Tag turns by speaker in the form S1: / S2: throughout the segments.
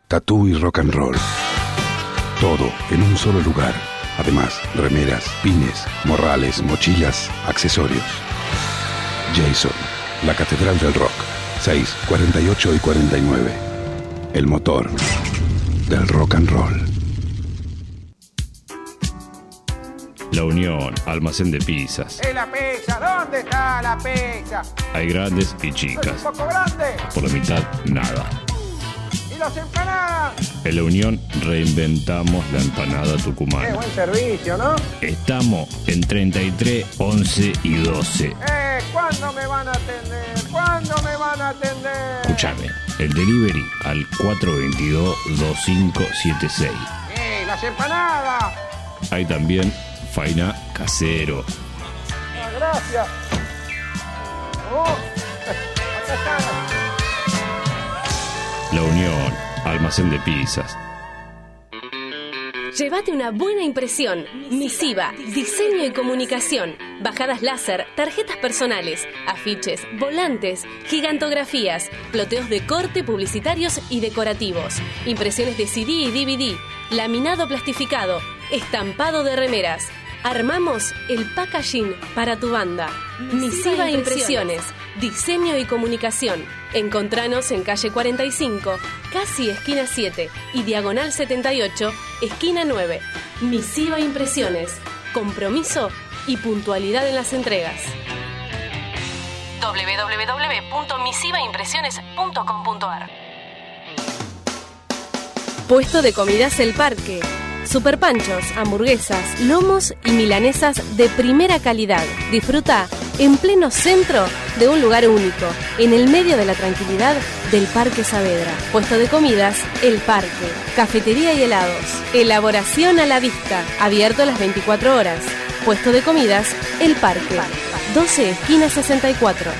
S1: tatú y rock and roll. Todo en un solo lugar. Además, remeras, pines, morrales, mochilas, accesorios. Jason, la Catedral del Rock. 6, 48 y 49. El motor del rock and roll.
S2: La Unión, almacén de pizzas.
S3: ¡La pizza! ¿Dónde está la pizza?
S2: Hay grandes y chicas.
S3: ¿Es un poco grande?
S2: Por la mitad, nada.
S3: ¿Y las empanadas?
S2: En La Unión reinventamos la empanada
S3: ¡Qué
S2: tucumana.
S3: buen servicio!, ¿no?
S2: Estamos en 33, 11 y 12.
S3: ¿Cuándo me van a atender? ¿Cuándo me van a atender?
S2: Escúchame, el delivery al 422-2576.
S3: ¡Las empanadas!
S2: Hay también faina casero.
S3: Gracias. Acá están.
S2: La Unión, almacén de pizzas.
S4: Llévate una buena impresión. Misiva, diseño y comunicación. Bajadas láser, tarjetas personales, afiches, volantes, gigantografías, ploteos de corte, publicitarios y decorativos. Impresiones de CD y DVD, laminado plastificado, estampado de remeras. Armamos el packaging para tu banda. Misiva Impresiones, diseño y comunicación. Encontranos en calle 45, casi esquina 7 y diagonal 78, esquina 9. Misiva Impresiones, compromiso y puntualidad en las entregas. www.misivaimpresiones.com.ar. Puesto de comidas El Parque. Superpanchos, hamburguesas, lomos y milanesas de primera calidad. Disfruta en pleno centro de un lugar único, en el medio de la tranquilidad del Parque Saavedra. Puesto de comidas El Parque. Cafetería y helados. Elaboración a la vista. Abierto las 24 horas. Puesto de comidas El Parque. 12 esquina 64.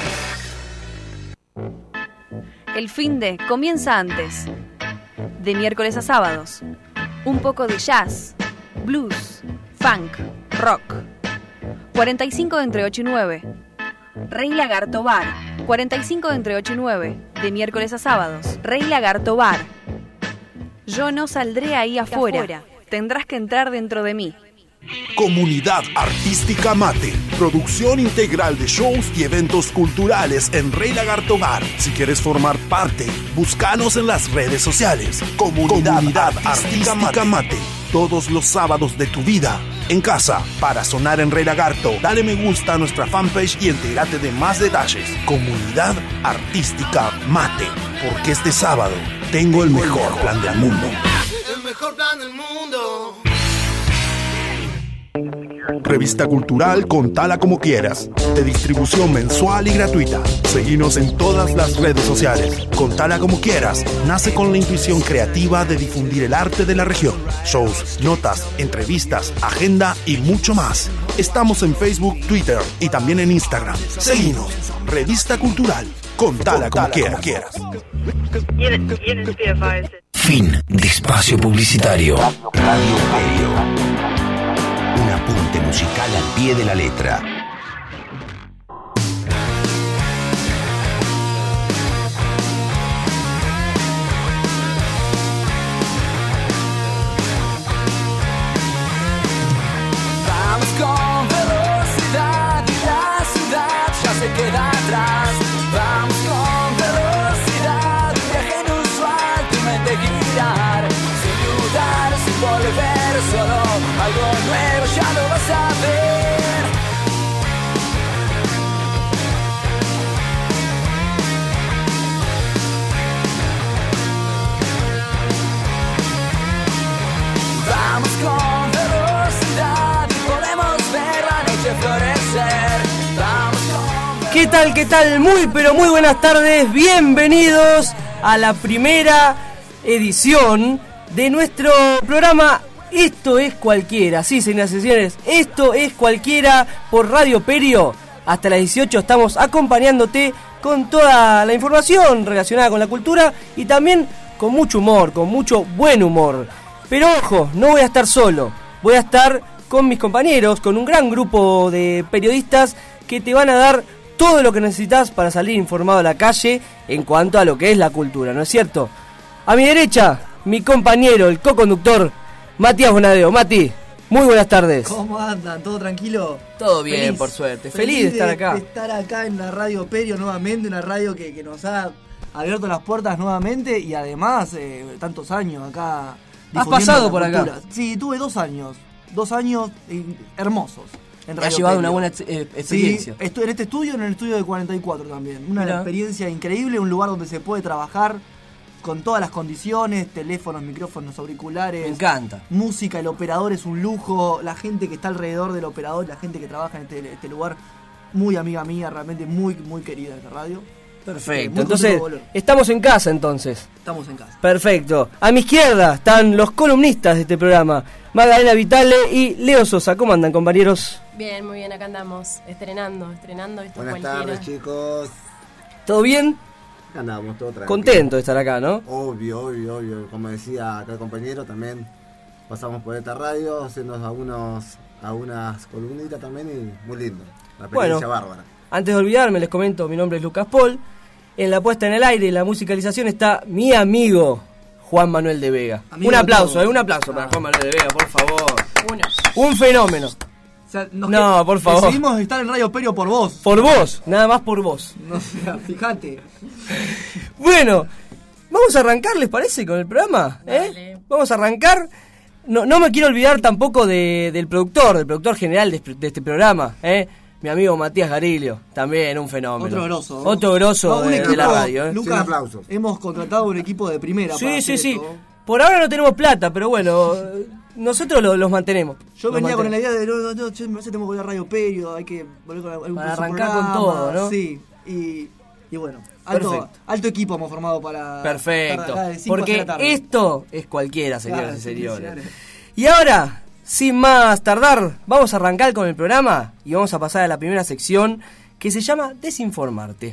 S5: El finde comienza antes. De miércoles a sábados. Un poco de jazz, blues, funk, rock. 45 de entre 8 y 9. Rey Lagarto Bar. 45 de entre 8 y 9. De miércoles a sábados. Rey Lagarto Bar. Yo no saldré ahí afuera. Tendrás que entrar dentro de mí.
S6: Comunidad Artística Mate. Producción integral de shows y eventos culturales en Rey Lagarto Bar. Si quieres formar parte, búscanos en las redes sociales. Comunidad Artística Mate. Todos los sábados de tu vida, en casa, para sonar en Rey Lagarto. Dale me gusta a nuestra fanpage y entérate de más detalles. Comunidad Artística Mate. Porque este sábado tengo el mejor plan del mundo.
S7: El mejor plan del mundo.
S6: Revista cultural Contala Como Quieras, de distribución mensual y gratuita. Seguinos en todas las redes sociales. Contala Como Quieras nace con la intuición creativa de difundir el arte de la región. Shows, notas, entrevistas, agenda y mucho más. Estamos en Facebook, Twitter y también en Instagram. Seguinos. Revista cultural Contala Como Quieras.
S8: Fin de espacio publicitario. Radio Perio. Un apunte musical al pie de la letra.
S9: Vamos con velocidad y la ciudad ya se queda atrás. Vamos con velocidad, un viaje inusual, tu mente girar. Sin dudar, sin volver, solo algo nuevo ya lo vas a ver. Vamos con velocidad y podemos ver la noche florecer. Vamos con...
S10: ¿Qué tal? ¿Qué tal? Muy pero muy buenas tardes. Bienvenidos a la primera edición de nuestro programa Esto es Cualquiera. Sí, señoras y señores, Esto es Cualquiera por Radio Perio. Hasta las 18 estamos acompañándote con toda la información relacionada con la cultura y también con mucho humor, con mucho buen humor. Pero ojo, no voy a estar solo, voy a estar con mis compañeros, con un gran grupo de periodistas que te van a dar todo lo que necesitas para salir informado a la calle en cuanto a lo que es la cultura, ¿no es cierto? A mi derecha, mi compañero, el co-conductor, Matías Bonadeo. Mati, muy buenas tardes.
S11: ¿Cómo andan? ¿Todo tranquilo?
S10: Todo bien, feliz, por suerte. Feliz de estar acá.
S11: De estar acá en la Radio Perio nuevamente, una radio que nos ha abierto las puertas nuevamente y además tantos años acá.
S10: ¿Has pasado por acá?
S11: Sí, tuve 2 años. 2 años hermosos.
S10: ¿Te has llevado una buena experiencia?
S11: Sí, estoy en este estudio, en el estudio de 44 también. Una experiencia increíble, un lugar donde se puede trabajar con todas las condiciones, teléfonos, micrófonos, auriculares.
S10: Me encanta.
S11: Música, el operador es un lujo, la gente que está alrededor del operador, la gente que trabaja en este lugar, muy amiga mía, realmente muy, muy querida esta radio.
S10: Perfecto, entonces estamos en casa entonces.
S11: Estamos en casa.
S10: Perfecto. A mi izquierda están los columnistas de este programa, Magdalena Vitale y Leo Sosa. ¿Cómo andan, compañeros?
S12: Bien, muy bien, acá andamos estrenando esto.
S13: Buenas tardes, chicos.
S10: ¿Todo bien?
S13: Andamos, todo tranquilo.
S10: Contento de estar acá, ¿no?
S13: Obvio. Como decía acá el compañero, también pasamos por esta radio, haciendo algunas columnitas también y muy lindo. La experiencia bárbara.
S10: Antes de olvidarme, les comento, mi nombre es Lucas Paul. En la puesta en el aire y la musicalización está mi amigo Juan Manuel de Vega. Un aplauso para Juan Manuel de Vega, por favor. Un fenómeno.
S11: O sea,
S10: por favor.
S11: Decidimos estar en Radio Perio por vos.
S10: Por vos, nada más por vos.
S11: No sé, fíjate.
S10: Bueno, vamos a arrancar, ¿les parece, con el programa? Vamos a arrancar. No me quiero olvidar tampoco del productor general de este programa, mi amigo Matías Garilio, también un fenómeno. Otro grosso de la radio.
S11: Lucas, hemos contratado un equipo de primera.
S10: Sí. Por ahora no tenemos plata, pero bueno, nosotros los mantenemos.
S11: Yo venía con la idea de, no, me parece que tenemos que volver a Radio Perio, hay que volver con algún
S10: para arrancar programa, con todo, ¿no?
S11: Sí, y bueno, alto equipo hemos formado para...
S10: Perfecto,
S11: para
S10: porque esto es cualquiera, señoras y señores. Y ahora, sin más tardar, vamos a arrancar con el programa y vamos a pasar a la primera sección que se llama Desinformarte.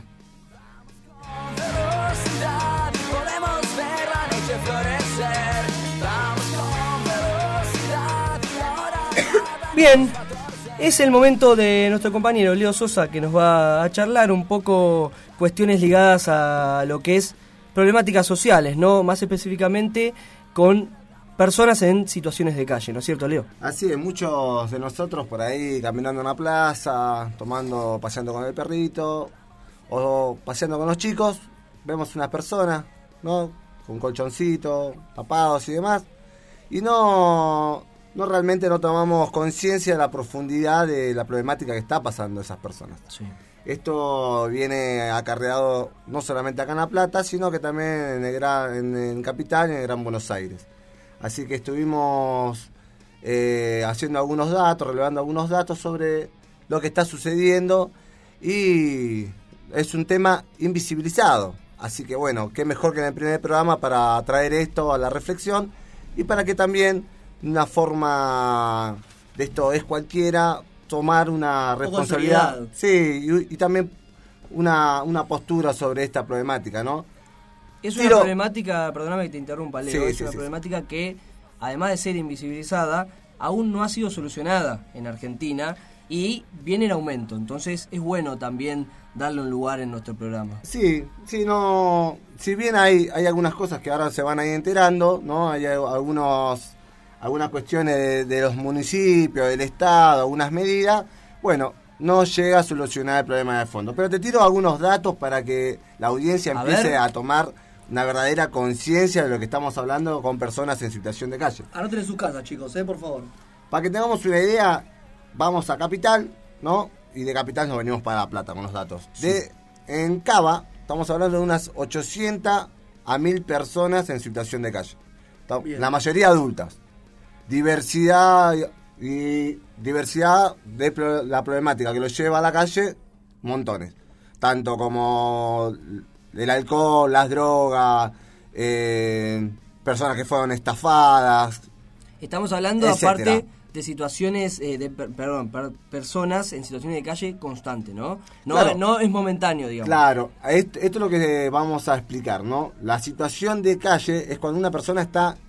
S10: Bien, es el momento de nuestro compañero Leo Sosa que nos va a charlar un poco cuestiones ligadas a lo que es problemáticas sociales, ¿no? Más específicamente con personas en situaciones de calle, ¿no es cierto, Leo?
S13: Así es, muchos de nosotros por ahí caminando en la plaza, paseando con el perrito o paseando con los chicos, vemos unas personas, ¿no? Con colchoncito, tapados y demás, y no realmente no tomamos conciencia de la profundidad de la problemática que está pasando esas personas.
S10: Sí.
S13: Esto viene acarreado no solamente acá en La Plata, sino que también en Capital y en el Gran Buenos Aires. Así que estuvimos haciendo algunos datos, relevando algunos datos sobre lo que está sucediendo y es un tema invisibilizado. Así que bueno, qué mejor que en el primer programa para traer esto a la reflexión y para que también una forma de esto es cualquiera, tomar una responsabilidad. Sí, y también una postura sobre esta problemática, ¿no?
S10: Es una problemática, perdóname que te interrumpa, Leo, es una problemática que, además de ser invisibilizada, aún no ha sido solucionada en Argentina y viene en aumento. Entonces es bueno también darle un lugar en nuestro programa.
S13: Sí, no, si bien hay algunas cosas que ahora se van a ir enterando, ¿no? Hay algunas cuestiones de los municipios, del Estado, algunas medidas, bueno, no llega a solucionar el problema de fondo. Pero te tiro algunos datos para que la audiencia empiece a tomar una verdadera conciencia de lo que estamos hablando con personas en situación de calle.
S11: Anoten en su casa, chicos, por favor.
S13: Para que tengamos una idea, vamos a Capital, ¿no? Y de Capital nos venimos para La Plata con los datos. Sí. En Cava, estamos hablando de unas 800 a 1000 personas en situación de calle. Bien. La mayoría adultas. Diversidad de la problemática que lo lleva a la calle, montones. Tanto como el alcohol, las drogas, personas que fueron estafadas.
S10: Estamos hablando, etcétera, aparte de situaciones, personas en situaciones de calle constante, ¿no? Claro. No es momentáneo, digamos.
S13: Claro, esto es lo que vamos a explicar, ¿no? La situación de calle es cuando una persona está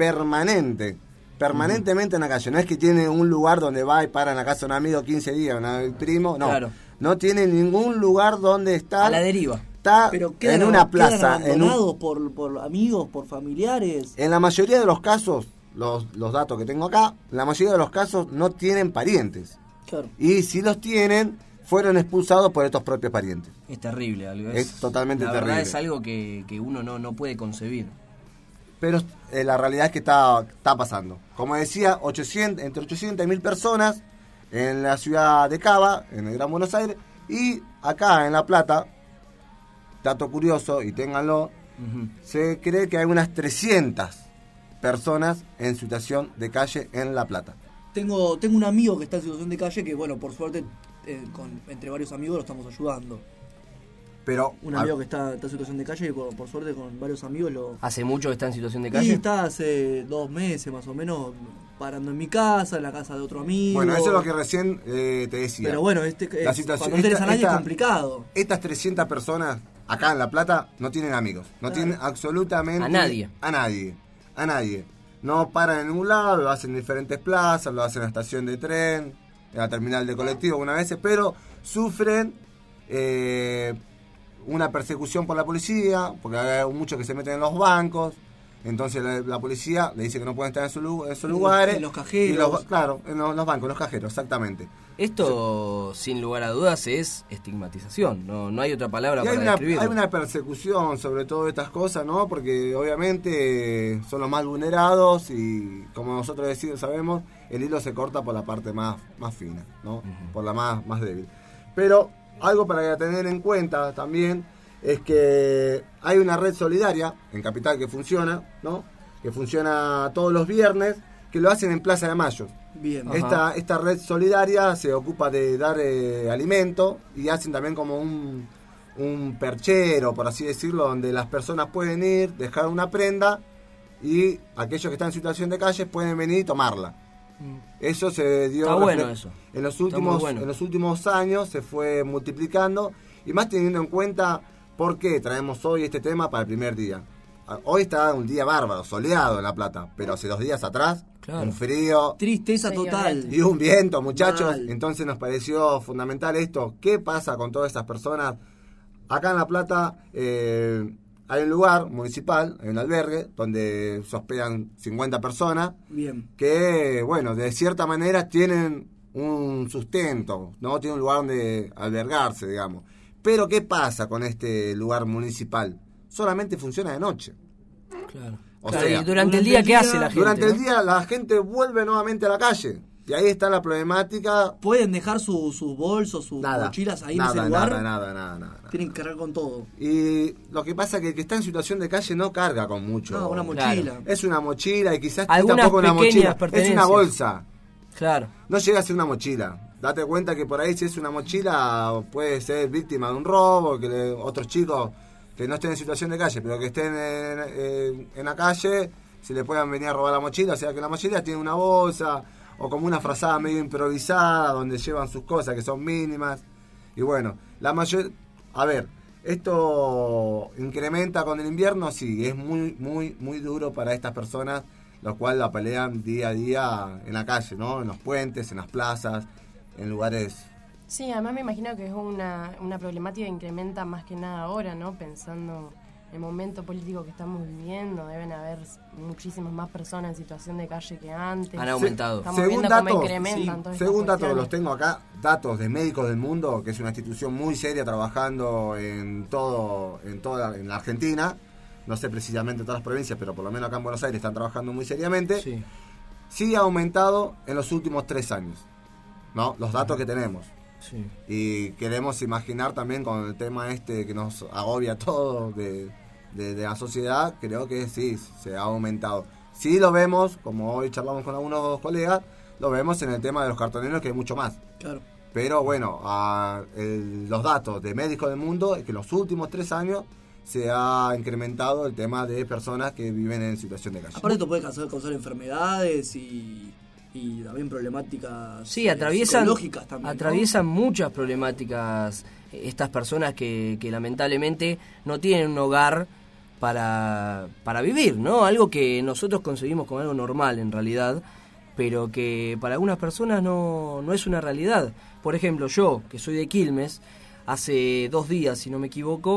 S13: permanentemente en la calle. No es que tiene un lugar donde va y para en la casa de un amigo 15 días, un primo, no. Claro. No tiene ningún lugar donde estar.
S10: A la deriva.
S13: está en una plaza.
S11: ¿Abandonados por amigos, por familiares?
S13: En la mayoría de los casos, los datos que tengo acá, la mayoría de los casos no tienen parientes.
S11: Claro.
S13: Y si los tienen, fueron expulsados por estos propios parientes.
S10: Es terrible algo.
S13: Es totalmente terrible.
S10: La verdad es algo que uno no puede concebir.
S13: Pero la realidad es que está pasando. Como decía, entre 800 y 1000 personas en la ciudad de Cava, en el Gran Buenos Aires, y acá en La Plata, dato curioso, y ténganlo, se cree que hay unas 300 personas en situación de calle en La Plata.
S11: Tengo un amigo que está en situación de calle que, bueno, por suerte, entre varios amigos lo estamos ayudando.
S13: Pero
S11: un amigo que está en situación de calle y por suerte con varios amigos lo...
S10: ¿Hace mucho que está en situación de calle?
S11: Sí, está hace 2 meses más o menos parando en mi casa, en la casa de otro amigo.
S13: Bueno, eso es lo que recién te decía.
S11: Pero bueno, la situación, cuando no tenés a nadie es complicado.
S13: Estas 300 personas acá en La Plata no tienen amigos. No tienen absolutamente... A nadie. No paran en ningún lado, lo hacen en diferentes plazas, lo hacen en la estación de tren, en la terminal de colectivo algunas veces, pero sufren... una persecución por la policía, porque hay muchos que se meten en los bancos, entonces la policía le dice que no pueden estar en sus lugares.
S11: En los cajeros.
S13: Claro, en los bancos, en los cajeros, exactamente.
S10: Esto, sin lugar a dudas, es estigmatización, no hay otra palabra para describirlo.
S13: Hay una persecución sobre todo de estas cosas, ¿no? Porque obviamente son los más vulnerados y, como nosotros sabemos, el hilo se corta por la parte más fina, ¿no? Por la más débil. Pero... algo para tener en cuenta también es que hay una red solidaria en Capital que funciona, ¿no? Que funciona todos los viernes, que lo hacen en Plaza de Mayo.
S11: Bien.
S13: Esta red solidaria se ocupa de dar alimento y hacen también como un perchero, por así decirlo, donde las personas pueden ir, dejar una prenda y aquellos que están en situación de calle pueden venir y tomarla. Eso se dio.
S10: Está bueno eso.
S13: En los últimos años se fue multiplicando y más teniendo en cuenta por qué traemos hoy este tema para el primer día. Hoy está un día bárbaro, soleado en La Plata, pero hace 2 días atrás, un frío,
S11: tristeza total
S13: y un viento, muchachos. Entonces nos pareció fundamental esto. ¿Qué pasa con todas estas personas? Acá en La Plata hay un lugar municipal, hay un albergue, donde se hospedan 50 personas.
S11: Bien.
S13: Que, bueno, de cierta manera tienen un sustento, ¿no? Tienen un lugar donde albergarse, digamos. Pero, ¿qué pasa con este lugar municipal? Solamente funciona de noche.
S10: Claro.
S13: O sea,
S10: ¿y durante el día qué hace la gente?
S13: Durante el día la gente vuelve nuevamente a la calle. Y ahí está la problemática.
S11: ¿Pueden dejar sus bolsos, sus mochilas ahí en ese lugar?
S13: Nada.
S11: Tienen que cargar con todo.
S13: Y lo que pasa es que el que está en situación de calle no carga con mucho.
S11: No, una mochila.
S13: Claro. Es una mochila y quizás
S10: tampoco una mochila.
S13: Es una bolsa.
S10: Claro.
S13: No llega a ser una mochila. Date cuenta que por ahí si es una mochila puede ser víctima de un robo, que otros chicos que no estén en situación de calle, pero que estén en la calle, se le puedan venir a robar la mochila. O sea que la mochila tiene una bolsa o como una frazada medio improvisada donde llevan sus cosas que son mínimas. Y bueno, ¿esto incrementa con el invierno? Sí, es muy duro para estas personas, los cuales la pelean día a día en la calle, ¿no? En los puentes, en las plazas, en lugares...
S12: Sí, además me imagino que es una problemática que incrementa más que nada ahora, ¿no? Pensando en el momento político que estamos viviendo, deben haber muchísimas más personas en situación de calle que antes.
S10: Han aumentado.
S12: Estamos viendo cómo incrementan todas estas
S13: según datos,
S12: cuestiones.
S13: los tengo acá, datos de Médicos del Mundo, que es una institución muy seria trabajando en la Argentina. No sé precisamente en todas las provincias, pero por lo menos acá en Buenos Aires están trabajando muy seriamente. Sí ha aumentado en los últimos 3 años, ¿no? Los datos que tenemos.
S10: Sí.
S13: Y queremos imaginar también con el tema que nos agobia todo de la sociedad, creo que sí, se ha aumentado. Sí lo vemos, como hoy charlamos con algunos colegas, lo vemos en el tema de los cartoneros, que hay mucho más.
S11: Claro.
S13: Pero bueno, los datos de Médicos del Mundo es que en los últimos 3 años se ha incrementado el tema de personas que viven en situación de calle.
S11: Aparte esto puede causar enfermedades y también problemáticas psicológicas también,
S10: atraviesan muchas problemáticas estas personas que lamentablemente no tienen un hogar para vivir, ¿no? Algo que nosotros concebimos como algo normal en realidad, pero que para algunas personas no es una realidad. Por ejemplo, yo, que soy de Quilmes, hace 2 días, si no me equivoco,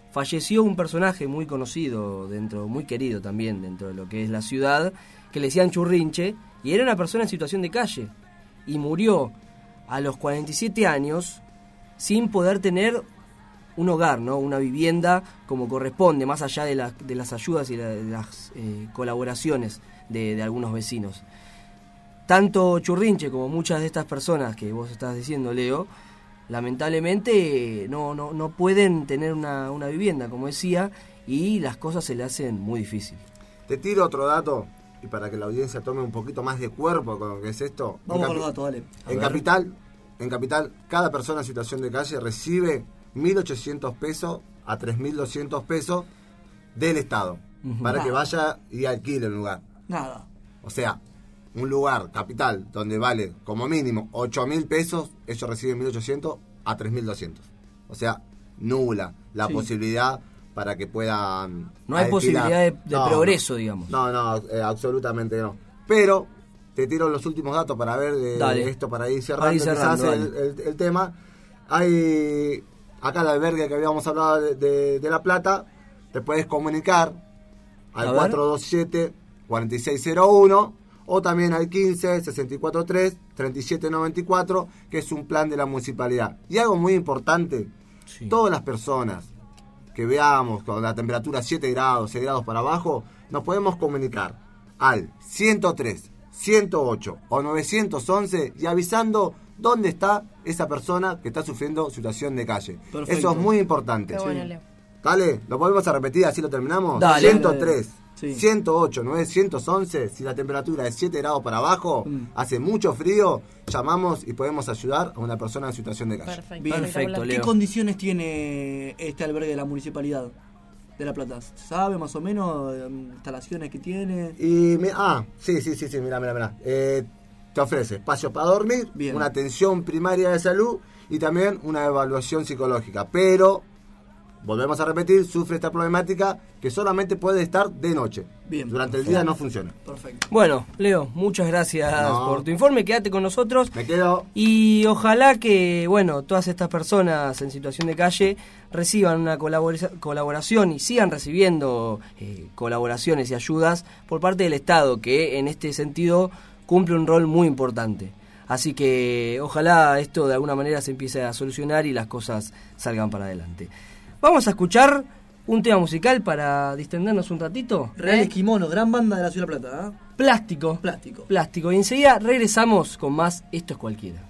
S10: falleció un personaje muy conocido, muy querido también dentro de lo que es la ciudad, que le decían Churrinche, y era una persona en situación de calle, y murió a los 47 años sin poder tener un hogar, ¿no? Una vivienda como corresponde, más allá de las ayudas y de las colaboraciones de algunos vecinos. Tanto Churrinche como muchas de estas personas que vos estás diciendo, Leo, lamentablemente no pueden tener una vivienda, como decía, y las cosas se le hacen muy difíciles.
S13: Te tiro otro dato, y para que la audiencia tome un poquito más de cuerpo con lo que es esto.
S11: Vamos con los datos, dale.
S13: En Capital, cada persona en situación de calle recibe 1.800 pesos a 3.200 pesos del Estado, para que vaya y alquile el lugar.
S11: Nada.
S13: O sea, un lugar, Capital, donde vale como mínimo 8.000 pesos, ellos reciben 1.800 a 3.200. O sea, nula la posibilidad para que puedan...
S10: No hay posibilidad de progreso, digamos.
S13: No, absolutamente no. Pero te tiro los últimos datos para ver esto, para ir cerrando quizás el tema. Hay acá el albergue que habíamos hablado de La Plata, te puedes comunicar al 427-4601 o también al 15-643-3794, que es un plan de la municipalidad. Y algo muy importante, todas las personas que veamos con la temperatura 7 grados, 6 grados para abajo, nos podemos comunicar al 103, 108 o 911 y avisando dónde está esa persona que está sufriendo situación de calle. Perfecto. Eso es muy importante.
S12: Bueno, Leo.
S13: Dale, ¿lo volvemos a repetir? Así lo terminamos.
S10: Dale,
S13: 103, 108, 911, si la temperatura es 7 grados para abajo, hace mucho frío, llamamos y podemos ayudar a una persona en situación de calle.
S10: Perfecto, Leo.
S11: ¿Qué condiciones tiene este albergue de la Municipalidad de La Plata? ¿Sabe más o menos instalaciones que tiene?
S13: Sí, mirá. Te ofrece espacios para dormir, una atención primaria de salud y también una evaluación psicológica. Pero, volvemos a repetir, sufre esta problemática que solamente puede estar de noche. Durante el día no funciona.
S10: Perfecto. Bueno, Leo, muchas gracias por tu informe. Quédate con nosotros.
S13: Me quedo.
S10: Y ojalá que, todas estas personas en situación de calle reciban una colaboración y sigan recibiendo colaboraciones y ayudas por parte del Estado, que en este sentido cumple un rol muy importante. Así que ojalá esto de alguna manera se empiece a solucionar y las cosas salgan para adelante. Vamos a escuchar un tema musical para distendernos un ratito.
S11: Reales Kimono, gran banda de la Ciudad de La Plata.
S10: Plástico. Y enseguida regresamos con más Esto es Cualquiera.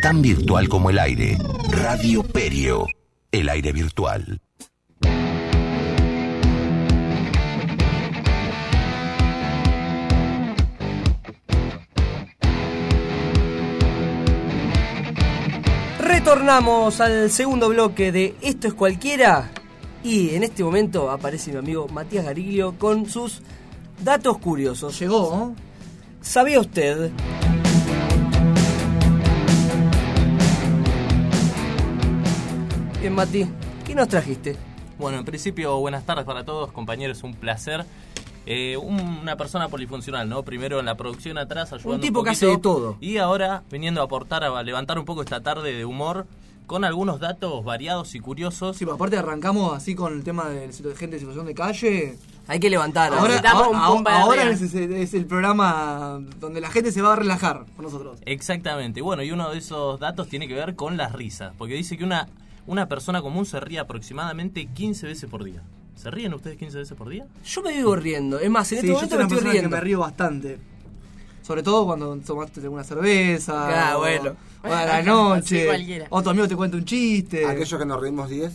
S8: tan virtual como el aire. Radio Perio, el aire virtual.
S10: Retornamos al segundo bloque de Esto es Cualquiera y en este momento aparece mi amigo Matías Gariglio con sus datos curiosos.
S11: Llegó, ¿no?
S10: ¿Sabía usted? Bien, Mati, ¿qué nos trajiste?
S14: Bueno, en principio, buenas tardes para todos, compañeros, un placer. Una persona polifuncional, ¿no? Primero en la producción atrás, ayudando
S10: un tipo
S14: un
S10: que hace de todo.
S14: Y ahora viniendo a aportar, a levantar un poco esta tarde de humor con algunos datos variados y curiosos.
S11: Sí, pero aparte arrancamos así con el tema de gente en situación de calle.
S10: Hay que levantar.
S11: Ahora es el programa donde la gente se va a relajar con nosotros.
S14: Exactamente. Bueno, y uno de esos datos tiene que ver con las risas. Porque dice que una persona común se ríe aproximadamente 15 veces por día. ¿Se ríen ustedes 15 veces por día?
S10: Yo me vivo riendo. Es más, en este momento
S11: yo
S10: me
S11: soy
S10: estoy
S11: una persona
S10: riendo.
S11: que me río bastante. Sobre todo cuando tomaste una cerveza.
S10: Bueno.
S11: O a la noche.
S12: Sí, cualquiera.
S11: Otro amigo te cuenta un chiste.
S13: Aquellos que nos reímos 10.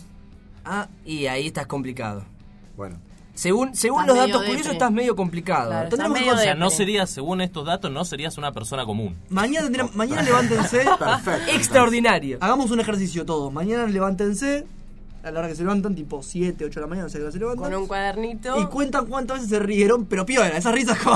S10: Y ahí estás complicado.
S13: Bueno.
S10: Según los datos curiosos estás medio complicado.
S12: Claro,
S14: o sea, no serías, según estos datos, no serías una persona común.
S11: Mañana levántense.
S13: Perfecto.
S10: Extraordinario.
S11: Hagamos un ejercicio todos. Mañana levántense. A la hora que se levantan, tipo 7, 8 de la mañana, no sé qué hora se levantan.
S12: Con un cuadernito.
S11: Y cuentan cuántas veces se rieron, pero piola, esas risas como...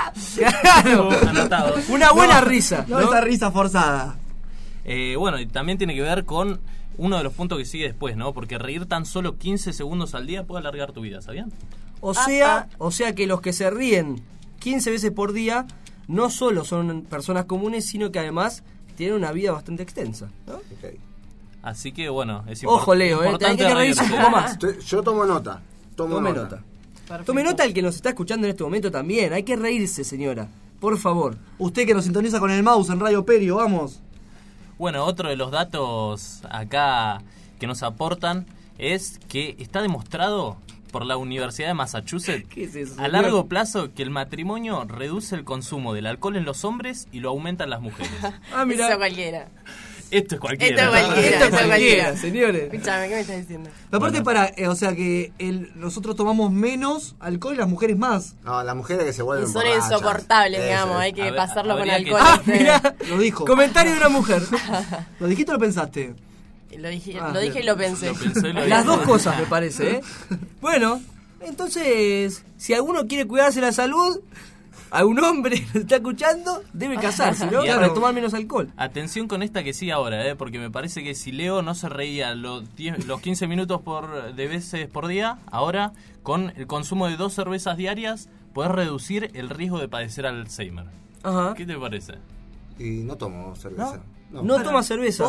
S10: Claro.
S14: Anotado.
S10: Una buena risa.
S11: No esa risa forzada.
S14: Bueno, y también tiene que ver con uno de los puntos que sigue después, ¿no? Porque reír tan solo 15 segundos al día puede alargar tu vida, ¿sabían?
S10: O sea que los que se ríen 15 veces por día no solo son personas comunes, sino que además tienen una vida bastante extensa, ¿no?
S13: Okay.
S14: Así que bueno, es
S10: Ojo, Leo,
S14: importante.
S10: Hay que reírse un poco más.
S13: Yo tomo nota.
S10: Tome nota. Tome nota el que nos está escuchando en este momento también. Hay que reírse, señora. Por favor.
S11: Usted que nos sintoniza con el mouse en Radio Perio, vamos.
S14: Bueno, otro de los datos acá que nos aportan es que está demostrado por la Universidad de Massachusetts
S10: ¿Qué es eso,
S14: a largo plazo que el matrimonio reduce el consumo del alcohol en los hombres y lo aumenta en las mujeres.
S10: Mira.
S12: Eso cualquiera.
S14: Esto es cualquiera.
S10: Esto es cualquiera, señores.
S12: Escúchame, ¿qué me estás diciendo?
S11: Aparte o sea que nosotros tomamos menos alcohol y las mujeres más.
S13: No, las mujeres que se vuelven
S12: son
S13: borrachas.
S12: insoportables, digamos, hay que pasarlo con alcohol.
S10: Mira,
S11: lo dijo.
S10: Comentario de una mujer.
S11: ¿Lo dijiste o lo pensaste?
S12: Lo dije y lo pensé.
S10: Las dos cosas, me parece, ¿eh? Bueno, entonces, si alguno quiere cuidarse la salud, a un hombre que está escuchando, debe casarse, ¿no?
S14: Claro.
S10: Para tomar menos alcohol.
S14: Atención con esta que sigue ahora, porque me parece que si Leo no se reía los 15 minutos de veces por día, ahora con el consumo de 2 cervezas diarias, podés reducir el riesgo de padecer Alzheimer.
S10: Ajá.
S14: ¿Qué te parece?
S13: Y no tomo cerveza.
S10: No toma cerveza.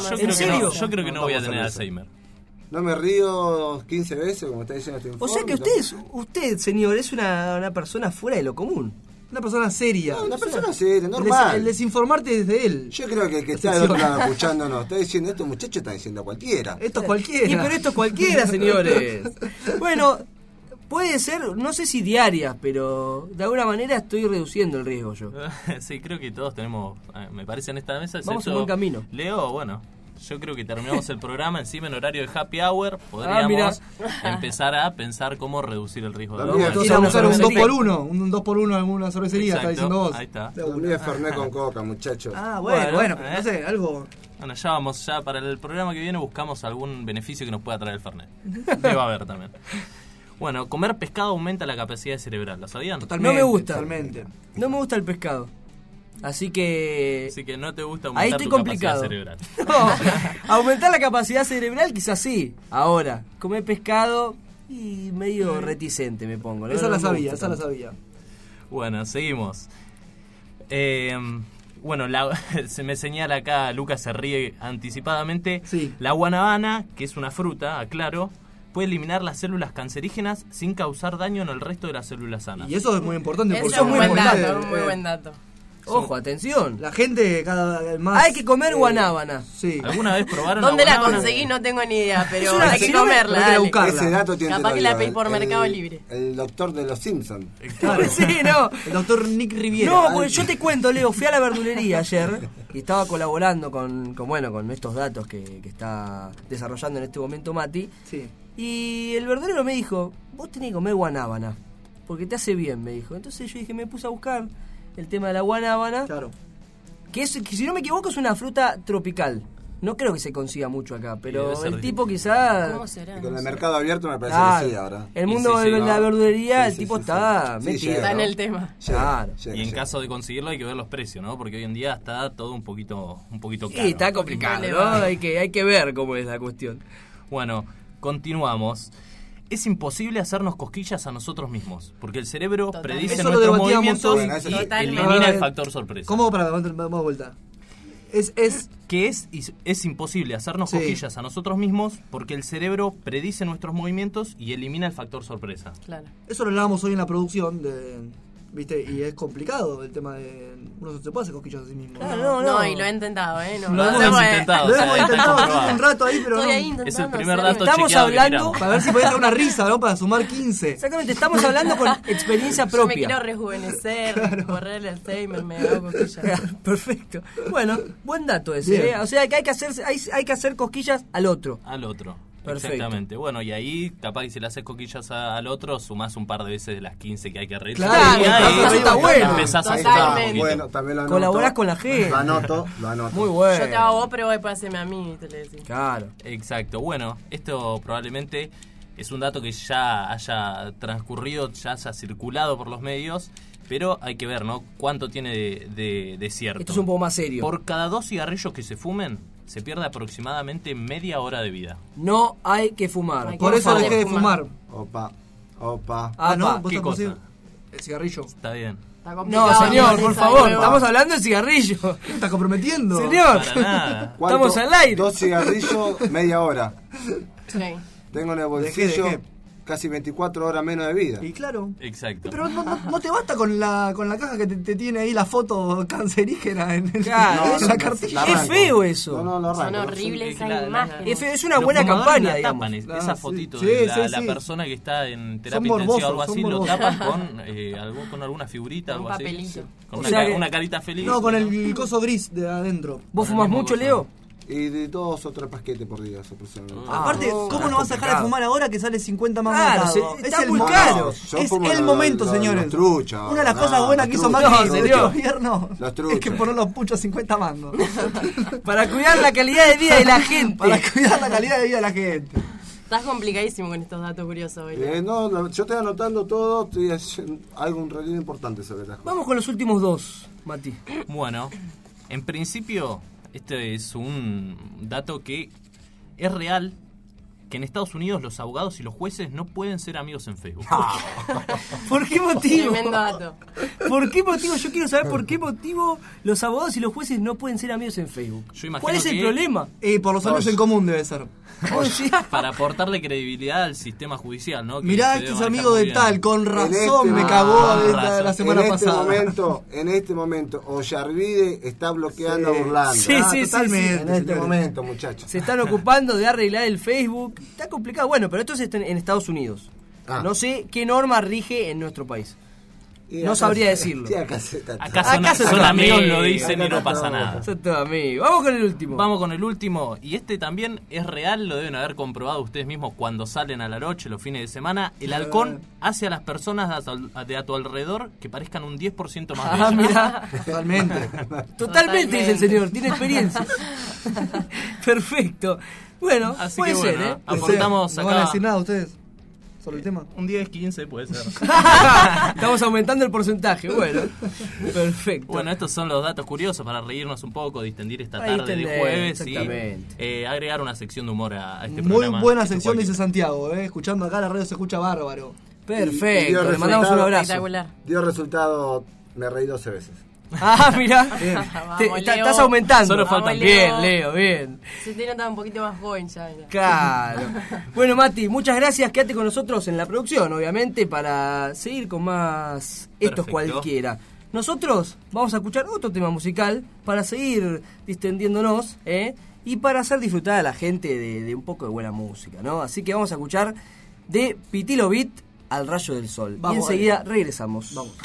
S14: Yo creo que no voy a tener
S13: cerveza.
S14: Alzheimer.
S13: No me río 15 veces, como está diciendo este informe.
S10: O sea que usted, señor, es una persona fuera de lo común.
S11: Una persona seria.
S13: No, una persona seria, normal.
S11: El desinformarte desde él.
S13: Yo creo que el que está del otro lado escuchándonos está diciendo, estos muchachos están diciendo cualquiera.
S11: Esto es cualquiera.
S10: Pero esto es cualquiera, señores. Bueno, puede ser, no sé si diaria, pero de alguna manera estoy reduciendo el riesgo yo.
S14: Sí, creo que todos tenemos, me parece en esta mesa.
S10: Vamos en buen camino.
S14: Leo, bueno, yo creo que terminamos el programa encima en horario de happy hour. Podríamos empezar a pensar cómo reducir el riesgo de
S11: ir a buscar un 2x1, un 2x1 en una cervecería, está diciendo vos.
S14: Ahí está.
S13: Un Fernet con coca, muchachos.
S11: Bueno, no sé, algo.
S14: Bueno, ya para el programa que viene buscamos algún beneficio que nos pueda traer el Fernet. Debe haber también. Bueno, comer pescado aumenta la capacidad cerebral, ¿lo sabían?
S10: Totalmente, no me gusta.
S11: Totalmente.
S10: No me gusta el pescado. Así que
S14: no te gusta aumentar tu
S10: complicado.
S14: capacidad cerebral.
S10: No, aumentar la capacidad cerebral quizás sí. Ahora, comer pescado y medio reticente me pongo. ¿No?
S11: Esa la sabía.
S14: Bueno, seguimos. Bueno, se me señala acá, Lucas se ríe anticipadamente.
S11: Sí.
S14: La guanabana, que es una fruta, aclaro, puede eliminar las células cancerígenas sin causar daño en el resto de las células sanas.
S11: Y eso es muy importante.
S12: Eso es muy buen dato.
S10: Ojo, atención.
S11: La gente cada vez más...
S10: Hay que comer guanábana.
S11: Sí.
S14: ¿Alguna vez probaron
S12: ¿Dónde la
S14: guanábana?
S12: conseguí? No tengo ni idea, pero
S10: Es una-
S12: hay que
S10: si no me-
S12: comerla.
S11: hay que
S12: dale.
S11: buscarla.
S13: Ese dato tiene
S12: Capaz que la pedí por
S13: el-
S12: Mercado Libre.
S13: El doctor de los Simpsons.
S11: Claro.
S10: Sí, no.
S11: El doctor Nick Riviera.
S10: No, porque yo te cuento, Leo, fui a la verdulería ayer y estaba colaborando con estos datos que está desarrollando en este momento Mati.
S11: Sí.
S10: Y el verdulero me dijo, vos tenés que comer guanábana, porque te hace bien, me dijo. Entonces yo dije, me puse a buscar el tema de la guanábana.
S11: Claro.
S10: Que si no me equivoco es una fruta tropical. No creo que se consiga mucho acá, pero el tipo quizá...
S12: ¿Cómo será?
S13: Y con el mercado abierto me parece
S10: Claro,
S13: que sí ahora.
S10: el mundo
S14: sí,
S10: de la verdulería,
S13: Sí,
S10: el
S13: sí,
S10: tipo
S13: sí,
S10: está
S13: sí.
S10: metido.
S12: Está en el tema.
S10: Claro.
S13: Sí,
S14: Y en
S13: sí.
S14: caso de conseguirlo hay que ver los precios, ¿no? Porque hoy en día está todo un poquito caro.
S10: Sí, está complicado, ¿no? Hay que ver cómo es la cuestión.
S14: Bueno, continuamos. Es imposible hacernos cosquillas a nosotros mismos, porque el cerebro predice
S11: Eso lo
S14: nuestros
S11: debatíamos
S14: movimientos
S11: hoy.
S13: Bueno, eso sí.
S14: y
S12: Totalmente.
S14: elimina el factor sorpresa.
S11: ¿Cómo? Vamos de vuelta.
S14: Que es imposible hacernos
S11: Sí.
S14: cosquillas a nosotros mismos porque el cerebro predice nuestros movimientos y elimina el factor sorpresa.
S12: Claro.
S11: Eso lo hablábamos hoy en la producción, ¿viste? Y es complicado el tema de... Uno se puede hacer cosquillas a sí mismo.
S12: No, y lo he intentado, ¿eh? No,
S14: Lo
S12: no
S14: hemos
S12: se puede.
S14: intentado.
S11: Lo
S14: o sea,
S11: hemos
S14: está
S11: intentado
S14: comprobado.
S11: hace un rato ahí, pero
S12: Estoy
S11: no.
S12: ahí intentando
S14: Es el primer
S12: hacerlo.
S14: dato
S10: Estamos
S14: chequeado que
S10: hablando-
S14: tiramos.
S11: Para ver si podés hacer una risa, ¿no? Para sumar 15.
S10: Exactamente, estamos hablando con experiencia
S12: Yo me
S10: propia.
S12: quiero rejuvenecer, correr el Alzheimer, me hago cosquillas.
S10: Perfecto. Bueno, buen dato ese.
S11: Bien.
S10: O sea que hay que hacer cosquillas al otro.
S14: Al otro.
S10: Perfecto.
S14: Exactamente. Bueno, y ahí, capaz que si le haces coquillas al otro, sumás un par de veces de las 15 que hay que reír.
S11: Claro,
S10: eso está bueno.
S14: Empezás a
S13: Ahí
S14: sumar un
S13: está.
S14: poquito.
S13: Bueno, también lo anoto.
S10: Colaborás con la gente.
S13: Lo anoto, lo anoto.
S10: Muy bueno.
S12: Yo te hago vos, pero vos podés hacerme a mí, te le decís.
S10: Claro.
S14: Exacto. Bueno, esto probablemente es un dato que ya haya transcurrido, ya haya circulado por los medios, pero hay que ver, ¿no? Cuánto tiene de cierto.
S10: Esto es un poco más serio.
S14: Por cada 2 cigarrillos que se fumen, se pierde aproximadamente media hora de vida.
S10: No hay que fumar.
S12: Hay que
S11: Por eso
S12: favor.
S11: dejé de fumar.
S13: Opa.
S11: Ah, ¿no? ¿Vos
S14: ¿Qué
S11: estás
S14: cosa?
S11: posible? El cigarrillo.
S14: Está bien.
S12: Está complicado,
S10: No, señor, por
S12: milanesa
S10: favor,
S12: de huevo.
S10: estamos hablando del cigarrillo.
S11: ¿Me estás comprometiendo?
S10: Señor,
S14: Para nada.
S13: ¿Cuánto?
S10: estamos al aire.
S13: 2 cigarrillos, media hora.
S12: Sí.
S13: Tengo en el bolsillo
S11: ¿De qué?
S13: casi 24 horas menos de vida.
S11: Y claro.
S14: Exacto.
S11: Pero no te basta con la caja que te tiene ahí la foto cancerígena en
S10: Claro,
S11: la cartilla.
S10: Es feo eso.
S13: No, lo arranco.
S12: Son horribles esas
S14: Claro,
S12: imágenes.
S10: Es una
S14: Los
S10: buena
S14: fumadores
S10: campaña,
S14: la
S10: digamos.
S14: tapan,
S11: Claro,
S14: esa
S11: sí.
S14: fotito
S11: Sí,
S14: de
S11: sí,
S14: la
S11: sí.
S14: persona que está en terapia
S11: Son
S14: intensiva o algo
S11: morbosos,
S14: así,
S11: son
S14: lo
S11: morbosos.
S14: tapan con alguna figurita,
S12: Un
S14: algo así.
S12: papelito.
S14: Con
S10: O
S14: una,
S10: sea que-
S14: una carita feliz.
S11: No, con el coso gris de adentro.
S10: ¿Vos fumás
S14: mismo
S10: mucho,
S14: cosa.
S10: Leo?
S13: Y de 2 o 3 paquetes por día, aproximadamente.
S11: Aparte, ¿cómo no vas a dejar de fumar ahora que sale 50 más
S10: Claro,
S11: barato?
S10: está
S11: el
S10: muy
S11: momento.
S10: caro.
S13: Yo
S11: Es
S13: fumo
S11: el
S13: los-
S11: momento,
S13: los
S11: señores.
S13: truchos,
S11: Una de las
S13: no,
S11: cosas buenas que
S13: los
S11: hizo
S13: truchos.
S11: Macri
S10: No,
S11: en el
S10: señor.
S11: gobierno
S13: Los
S11: es
S13: truchos.
S11: que poner los puchos a 50 mangos.
S10: Para cuidar la calidad de vida de la gente.
S11: Para cuidar la calidad de vida de la gente.
S12: Estás complicadísimo con estos datos curiosos hoy.
S13: Yo estoy anotando todo, estoy haciendo algo un reloj importante sobre las cosas.
S10: Vamos con los últimos dos, Mati.
S14: Bueno, en principio, este es un dato que es real, que en Estados Unidos los abogados y los jueces no pueden ser amigos en Facebook.
S10: ¿Por qué motivo?
S12: Tremendo dato.
S10: ¿Por qué motivo? Yo quiero saber por qué motivo los abogados y los jueces no pueden ser amigos en Facebook.
S14: Yo imagino
S10: ¿Cuál es el
S14: que-
S10: problema?
S11: Y por los años en común debe ser.
S14: Para aportarle credibilidad al sistema judicial, ¿no? Que
S11: Mirá,
S14: se
S11: este
S14: debe
S11: es
S14: manejar
S11: amigo
S14: muy
S11: de
S14: bien.
S11: tal, con razón
S13: este
S11: me
S13: momento-
S11: cagó
S14: razón.
S11: la semana pasada.
S13: En este momento, Ollarvide está bloqueando
S11: Sí.
S13: a Burlando.
S10: Sí, sí,
S11: totalmente.
S13: En este
S11: señores.
S13: momento, muchachos.
S10: Se están ocupando de arreglar el Facebook. Está complicado. Bueno, pero esto es en Estados Unidos.
S13: Ah.
S10: No sé qué norma rige en nuestro país.
S13: Y
S10: No
S13: acá
S10: sabría
S13: se-
S10: decirlo.
S13: Sí, acá se está.
S14: Acá son,
S10: Acá son
S14: son amigos,
S10: amigos.
S14: lo dicen y
S13: Acá
S14: no
S13: está
S14: pasa
S13: todo.
S14: nada.
S10: Son todos amigos. Vamos con el último.
S14: Vamos con el último, y este también es real, lo deben haber comprobado ustedes mismos cuando salen a la noche, los fines de semana. El halcón hace a las personas de a tu alrededor que parezcan un 10% más
S10: Ah,
S14: bellas.
S10: mira.
S11: Totalmente.
S10: Totalmente, dice el señor. Tiene experiencia. Perfecto. Bueno,
S14: Así
S10: puede
S14: que
S10: ser,
S14: bueno,
S10: ¿eh?
S14: aportamos
S11: ¿No van a
S14: acá
S11: decir nada ustedes sobre el tema?
S14: un 10-15 puede ser.
S10: Estamos aumentando el porcentaje. Bueno, perfecto.
S14: Bueno, estos son los datos curiosos para reírnos un poco, distendir esta
S10: Ahí
S14: tarde de
S10: tenés,
S14: jueves
S10: exactamente.
S14: y agregar una sección de humor a este
S11: Muy
S14: programa.
S11: buena
S14: Esto
S11: sección,
S14: cualquiera.
S11: dice Santiago. Escuchando acá la radio se escucha bárbaro.
S13: Y
S10: Perfecto.
S13: dio
S10: Le mandamos un
S13: resultado.
S10: abrazo.
S12: Espectacular.
S13: Dio resultado, me reí 12 veces.
S10: Ah, mira.
S12: Vamos, Leo.
S10: Estás aumentando.
S14: Solo faltan.
S12: Vamos,
S10: Bien, Leo, bien.
S12: Se te nota un poquito más joven ya. mira.
S10: Claro. Bueno, Mati, muchas gracias. Quédate con nosotros en la producción, obviamente, para seguir con más Esto es
S14: Perfecto.
S10: Cualquiera. Nosotros vamos a escuchar otro tema musical para seguir distendiéndonos, y para hacer disfrutar a la gente de un poco de buena música, ¿no? Así que vamos a escuchar de Pitilo Beat Al Rayo del Sol.
S11: Vamos,
S10: y enseguida regresamos.
S11: Vamos.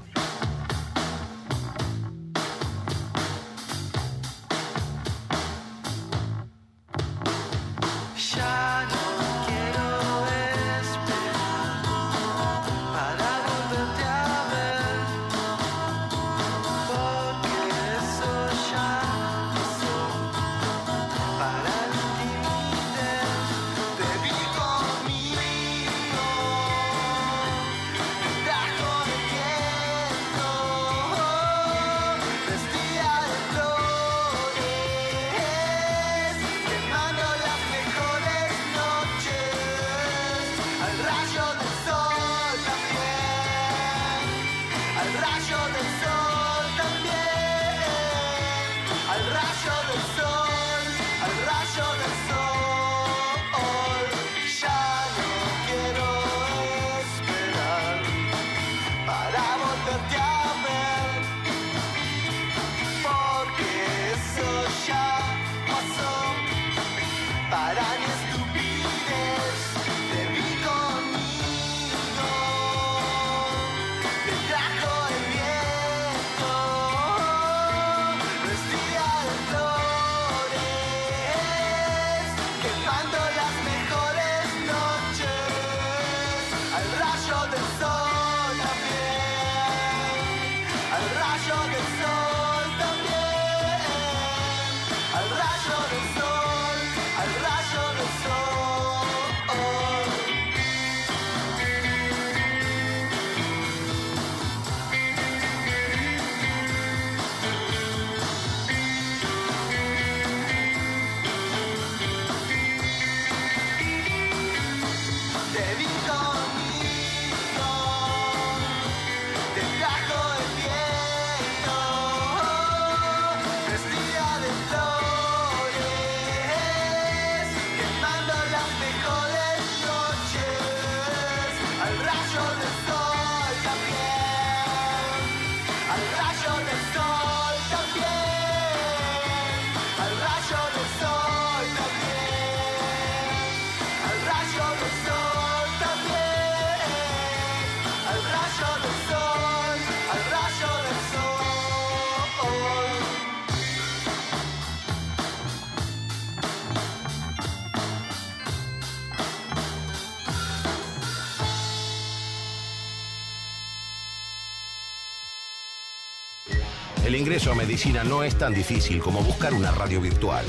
S8: El ingreso a medicina no es tan difícil como buscar una radio virtual.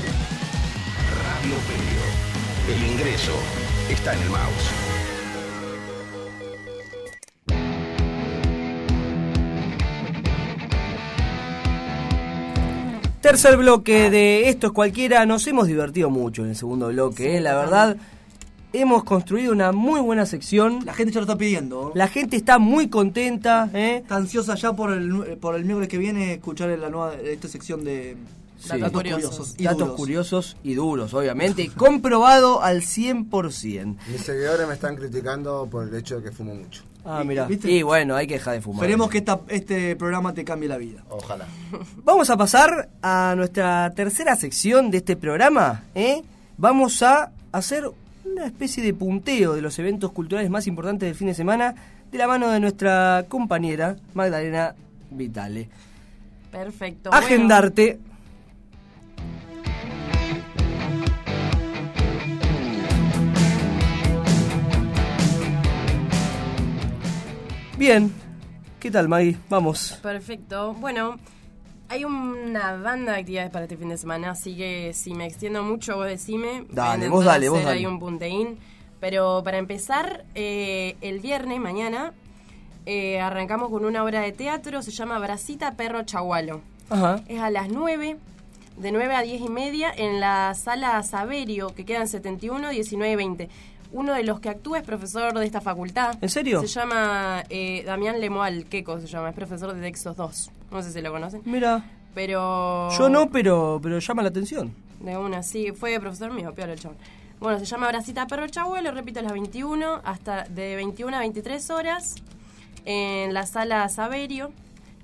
S8: Radio Perio. El ingreso está en el mouse.
S10: Tercer bloque de Esto es Cualquiera. Nos hemos divertido mucho en el segundo bloque, la verdad. Hemos construido una muy buena sección.
S11: La gente ya lo está pidiendo.
S10: La gente está muy contenta.
S11: Está ansiosa ya por el miércoles que viene escuchar esta sección de datos curiosos.
S10: Datos curiosos y duros, obviamente. Comprobado al 100%.
S13: Mis seguidores me están criticando por el hecho de que fumo mucho.
S10: Ah, mira.
S11: ¿Viste?
S10: Y bueno, hay que dejar de fumar.
S11: Esperemos que este programa te cambie la vida.
S13: Ojalá.
S10: Vamos a pasar a nuestra tercera sección de este programa. Vamos a hacer una especie de punteo de los eventos culturales más importantes del fin de semana de la mano de nuestra compañera Magdalena Vitale.
S12: Perfecto.
S10: Agendarte. Bien. ¿Qué tal, Maggie? Vamos.
S12: Perfecto. Bueno, hay una banda de actividades para este fin de semana, así que si me extiendo mucho, vos decime.
S10: Dale, vos dale.
S12: Hay un punteín. Pero para empezar, el viernes, mañana, arrancamos con una obra de teatro, se llama Bracita Perro Chagualo.
S10: Ajá.
S12: Es a las 9, de 9 a 10 y media, en la sala Saverio, que queda en 71, 19 y 20. Uno de los que actúa es profesor de esta facultad.
S10: ¿En serio?
S12: Se llama Damián Lemoal, Queco se llama, es profesor de Textos 2. No sé si lo conocen.
S10: Mira.
S12: Pero...
S10: Yo no, pero llama la atención.
S12: De una, sí, fue profesor mío, peor el chabón. Bueno, se llama Bracita Perro Chagualo, repito, a las 21, hasta de 21 a 23 horas, en la sala Saverio,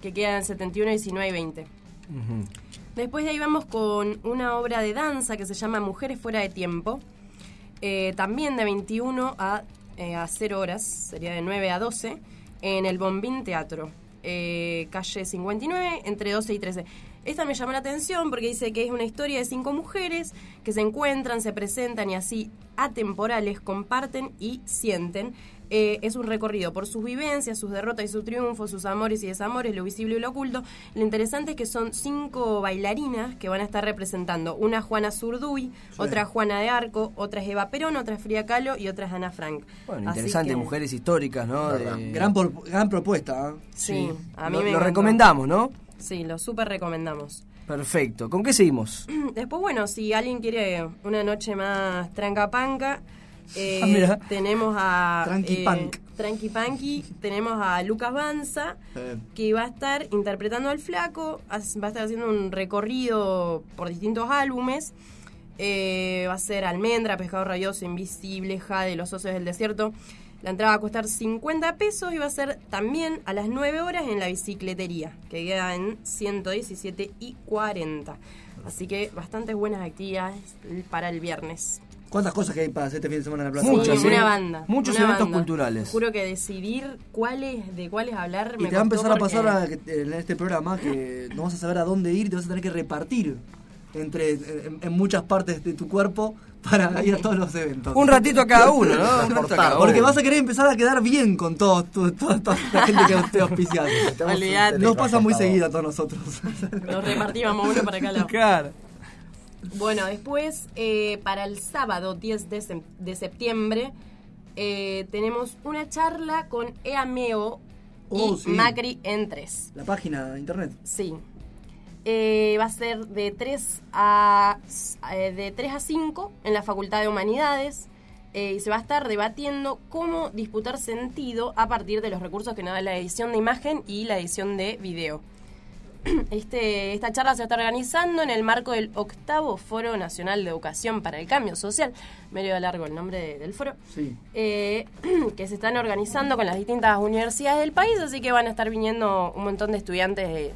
S12: que queda en 71, 19 y 20. Después de ahí vamos con una obra de danza que se llama Mujeres Fuera de Tiempo, también de 21 a 0 horas, sería de 9 a 12, en el Bombín Teatro, calle 59, entre 12 y 13. Esta me llamó la atención porque dice que es una historia de 5 mujeres que se encuentran, se presentan y así atemporales comparten y sienten. Es un recorrido por sus vivencias, sus derrotas y sus triunfos, sus amores y desamores, lo visible y lo oculto. Lo interesante es que son 5 bailarinas que van a estar representando. Una Juana Zurduy, otra Juana de Arco, otra es Eva Perón, otra es Frida Kahlo y otra es Ana Frank.
S10: Bueno, interesante, mujeres históricas, ¿no?
S11: Gran propuesta.
S12: Sí, a mí
S10: lo recomendamos, ¿no?
S12: Sí, lo súper recomendamos.
S10: Perfecto. ¿Con qué seguimos?
S12: Después, bueno, si alguien quiere una noche más tranca-panca, tenemos a Tranqui Panqui, tenemos a Lucas Banza, que va a estar interpretando al Flaco, va a estar haciendo un recorrido por distintos álbumes. Va a ser Almendra, Pescado Rabioso, Invisible, Jade, Los Osos del Desierto. La entrada va a costar 50 pesos y va a ser también a las 9 horas en la bicicletería, que queda en 117 y 40. Así que bastantes buenas actividades para el viernes.
S11: ¿Cuántas cosas que hay para hacer este fin de semana en la plaza?
S10: Muchas,
S12: una banda.
S10: Muchos
S12: una
S10: eventos
S12: banda.
S10: culturales.
S12: Juro que decidir de cuáles hablar
S11: y
S12: me
S11: te va a empezar
S12: porque...
S11: a pasar en este programa que no vas a saber a dónde ir y te vas a tener que repartir en muchas partes de tu cuerpo para ir a todos los eventos.
S10: Un ratito a cada uno, ¿no? Un ratito a cada uno.
S11: Porque vas a querer empezar a quedar bien con toda la gente que esté auspiciando. Nos pasa muy seguido a todos nosotros.
S12: Nos repartíamos uno para cada lado.
S10: Claro.
S12: Bueno, después para el sábado 10 de septiembre tenemos una charla con EAMEO y Macri en 3.
S11: La página de internet.
S12: Sí. Va a ser de 3 a 5 en la Facultad de Humanidades y se va a estar debatiendo cómo disputar sentido a partir de los recursos que nos da la edición de imagen y la edición de video. Esta charla se va a estar organizando en el marco del 8º Foro Nacional de Educación para el Cambio Social, medio largo el nombre del foro, que se están organizando con las distintas universidades del país, así que van a estar viniendo un montón de estudiantes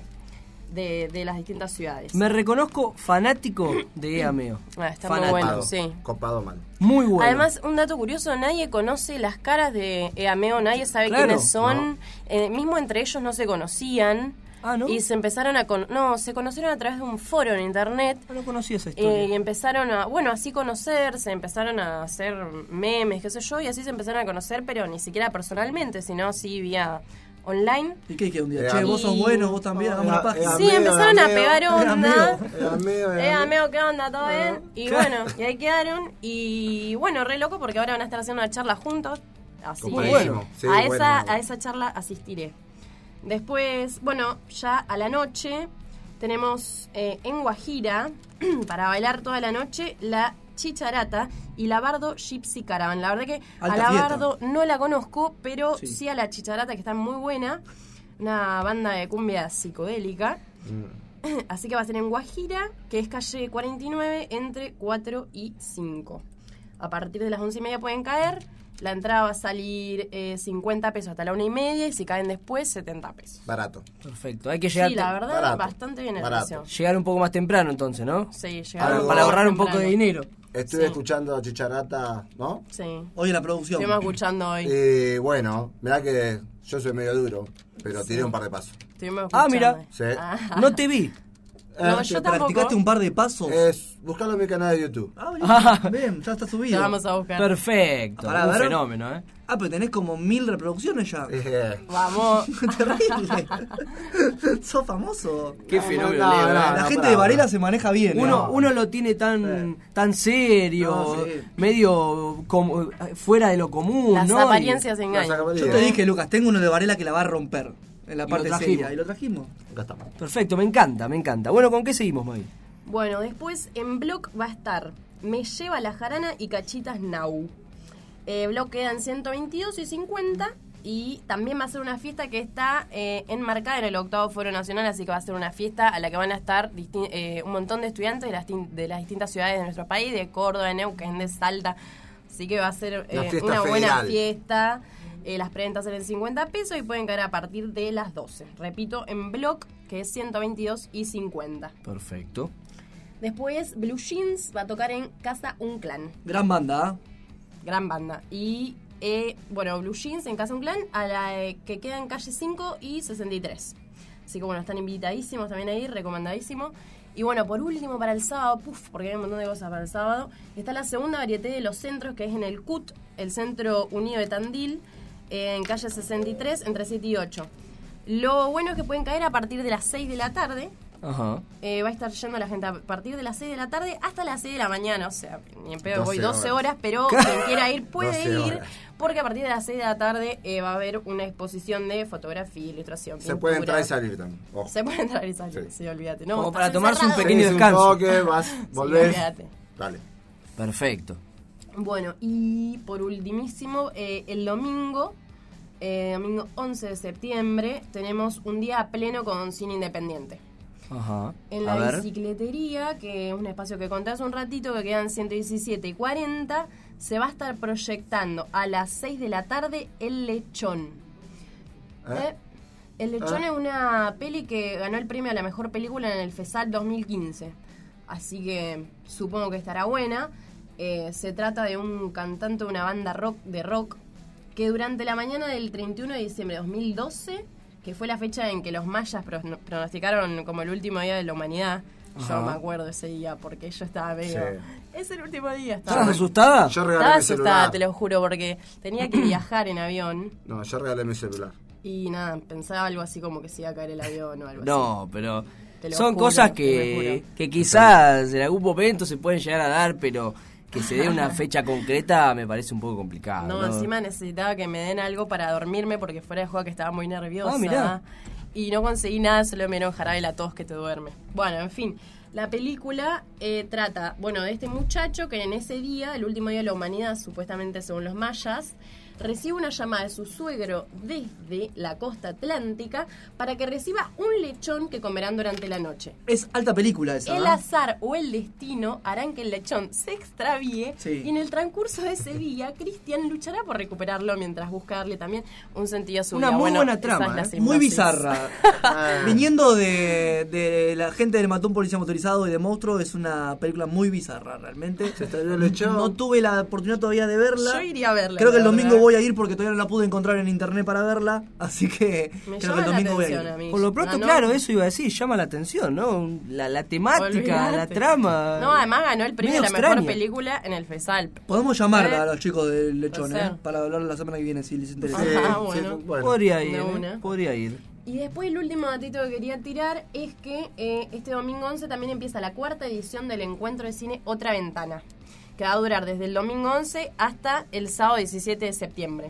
S12: de las distintas ciudades.
S10: Me reconozco fanático de EAMEO.
S12: Está muy bueno, sí.
S13: Copado mal.
S10: Muy bueno.
S12: Además, un dato curioso, nadie conoce las caras de EAMEO, nadie sabe quiénes son. No. Mismo entre ellos no se conocían.
S10: Ah, ¿no?
S12: Y se empezaron se conocieron a través de un foro en internet.
S10: No conocía esa historia.
S12: Y empezaron así conocerse, empezaron a hacer memes, qué sé yo, y así se empezaron a conocer, pero ni siquiera personalmente, sino sí vía online.
S11: ¿Y qué un día? Che, vos sos bueno, vos también, hagamos una página.
S12: Sí, empezaron a pegar onda.
S13: EAMEO,
S12: ¿qué onda? ¿Todo bien? Y bueno, y ahí quedaron. Y bueno, re loco porque ahora van a estar haciendo una charla juntos. Así
S10: muy bueno.
S13: Sí,
S12: a esa charla asistiré. Después, bueno, ya a la noche tenemos en Guajira, para bailar toda la noche, la Chicharata y la Bardo Gypsy Caravan. La verdad que a la Bardo no la conozco, pero sí a la Chicharata, que está muy buena. Una banda de cumbia psicodélica. Así que va a ser en Guajira, que es calle 49, entre 4 y 5. A partir de las 11:30 pueden caer. La entrada va a salir 50 pesos hasta la 1:30 y si caen después, 70 pesos.
S13: Barato.
S10: Perfecto. Hay que llegar.
S12: Sí, la verdad, bastante bien el precio.
S10: Llegar un poco más temprano entonces, ¿no?
S12: Sí, llegar
S10: para ahorrar un poco de dinero.
S13: Estuve escuchando a Chicharata, ¿no?
S12: Sí.
S11: Hoy en la producción.
S12: Estuvimos escuchando hoy.
S13: Bueno, mirá que yo soy medio duro, pero tiré un par de pasos.
S10: Mira.
S13: Sí.
S10: No te vi.
S12: No, yo tampoco.
S11: ¿Practicaste un par de pasos?
S13: Buscalo en mi canal de YouTube.
S11: Bien, ya está subido.
S12: Te vamos a buscar.
S10: Perfecto. Un fenómeno, ¿eh?
S11: Pero tenés como 1000 reproducciones ya.
S12: Vamos.
S11: Terrible. Sos famoso.
S10: Qué fenómeno.
S11: La gente de Varela se maneja bien.
S10: Uno lo tiene tan serio, medio como fuera de lo común,
S12: Las
S10: ¿no?
S12: apariencias engañan.
S11: Yo te dije, Lucas, tengo uno de Varela que la va a romper en la parte seria. Y lo trajimos.
S10: Perfecto, me encanta. Bueno, ¿con qué seguimos, May?
S12: Bueno, después en Blog va a estar Me Lleva la Jarana y Cachitas Now. Blog quedan 122 y 50. Y también va a ser una fiesta que está enmarcada en el 8º Foro Nacional, así que va a ser una fiesta a la que van a estar un montón de estudiantes de las distintas ciudades de nuestro país, de Córdoba, de Neuquén, de Salta. Así que va a ser una buena fiesta. Las preventas salen 50 pesos y pueden caer a partir de las 12. Repito, en Block, que es 122 y 50.
S10: Perfecto.
S12: Después, Blue Jeans va a tocar en Casa Un Clan.
S11: Gran banda.
S12: Gran banda. Y, Blue Jeans en Casa Un Clan, a la que queda en calle 5 y 63. Así que, están invitadísimos también ahí, recomendadísimo. Y por último, para el sábado, porque hay un montón de cosas para el sábado, está la segunda varieté de los centros, que es en el CUT, el Centro Unido de Tandil, en calle 63, entre 7 y 8. Lo bueno es que pueden caer a partir de las 6 de la tarde.
S10: Ajá.
S12: Va a estar yendo la gente a partir de las 6 de la tarde hasta las 6 de la mañana. O sea, ni en pedo voy 12 horas, pero quien quiera ir puede ir. Porque a partir de las 6 de la tarde va a haber una exposición de fotografía, ilustración,
S13: Se puede entrar y salir también.
S12: Se puede entrar y salir, sí, olvídate. No,
S10: como para
S12: estás
S10: tomarse
S12: encerrado.
S10: un pequeño descanso.
S13: Un toque, vas, volvés.
S12: Sí, olvídate.
S13: Dale.
S10: Perfecto.
S12: Bueno, y por ultimísimo, el domingo 11 de septiembre, tenemos un día a pleno con cine independiente.
S10: Ajá.
S12: En la bicicletería, que es un espacio que conté hace un ratito, que quedan 117 y 40, se va a estar proyectando a las 6 de la tarde El Lechón. El Lechón es una peli que ganó el premio a la mejor película en el FESAL 2015. Así que supongo que estará buena. Se trata de un cantante de una banda de rock que durante la mañana del 31 de diciembre de 2012, que fue la fecha en que los mayas pronosticaron como el último día de la humanidad. Yo me acuerdo ese día porque yo estaba medio... Sí. Es el último día.
S10: ¿Estabas asustada?
S13: Yo regalé
S12: estaba
S13: mi
S12: asustada,
S13: celular.
S12: te lo juro, porque tenía que viajar en avión.
S13: No, yo regalé mi celular.
S12: Y nada, pensaba algo así como que se iba a caer el avión o algo así.
S10: No, pero
S12: juro,
S10: son cosas que quizás en algún momento se pueden llegar a dar, pero que se dé una fecha concreta me parece un poco complicado.
S12: No, encima necesitaba que me den algo para dormirme porque fuera de juego que estaba muy nerviosa.
S10: Mirá.
S12: Y no conseguí nada, solo me dieron jarabe la tos que te duerme. Bueno, en fin. La película trata, de este muchacho que en ese día, el último día de la humanidad, supuestamente según los mayas, recibe una llamada de su suegro desde la costa atlántica para que reciba un lechón que comerán durante la noche.
S11: Es alta película esa.
S12: El azar o el destino harán que el lechón se extravíe y en el transcurso de ese día, Cristian luchará por recuperarlo mientras busca darle también un sentido a su vida.
S11: Una muy buena trama, muy bizarra. Viniendo de la gente del Matón Policía Motorizado y de Monstruo, es una película muy bizarra realmente.
S13: Se extravió el lechón.
S11: No tuve la oportunidad todavía de verla.
S12: Yo iría a verla.
S11: Creo que el domingo voy a ir porque todavía no la pude encontrar en internet para verla, así que creo que el domingo voy a ir.
S10: Por lo pronto, claro, eso iba a decir, llama la atención, ¿no? La temática, la trama.
S12: No, además ganó el premio a la mejor película en el FESAL.
S11: Podemos llamar a los chicos del Lechón, para hablar la semana que viene si les interesa.
S12: Bueno.
S10: Podría ir.
S12: Y después el último datito que quería tirar es que este domingo 11 también empieza la cuarta edición del encuentro de cine Otra Ventana, que va a durar desde el domingo 11 hasta el sábado 17 de septiembre.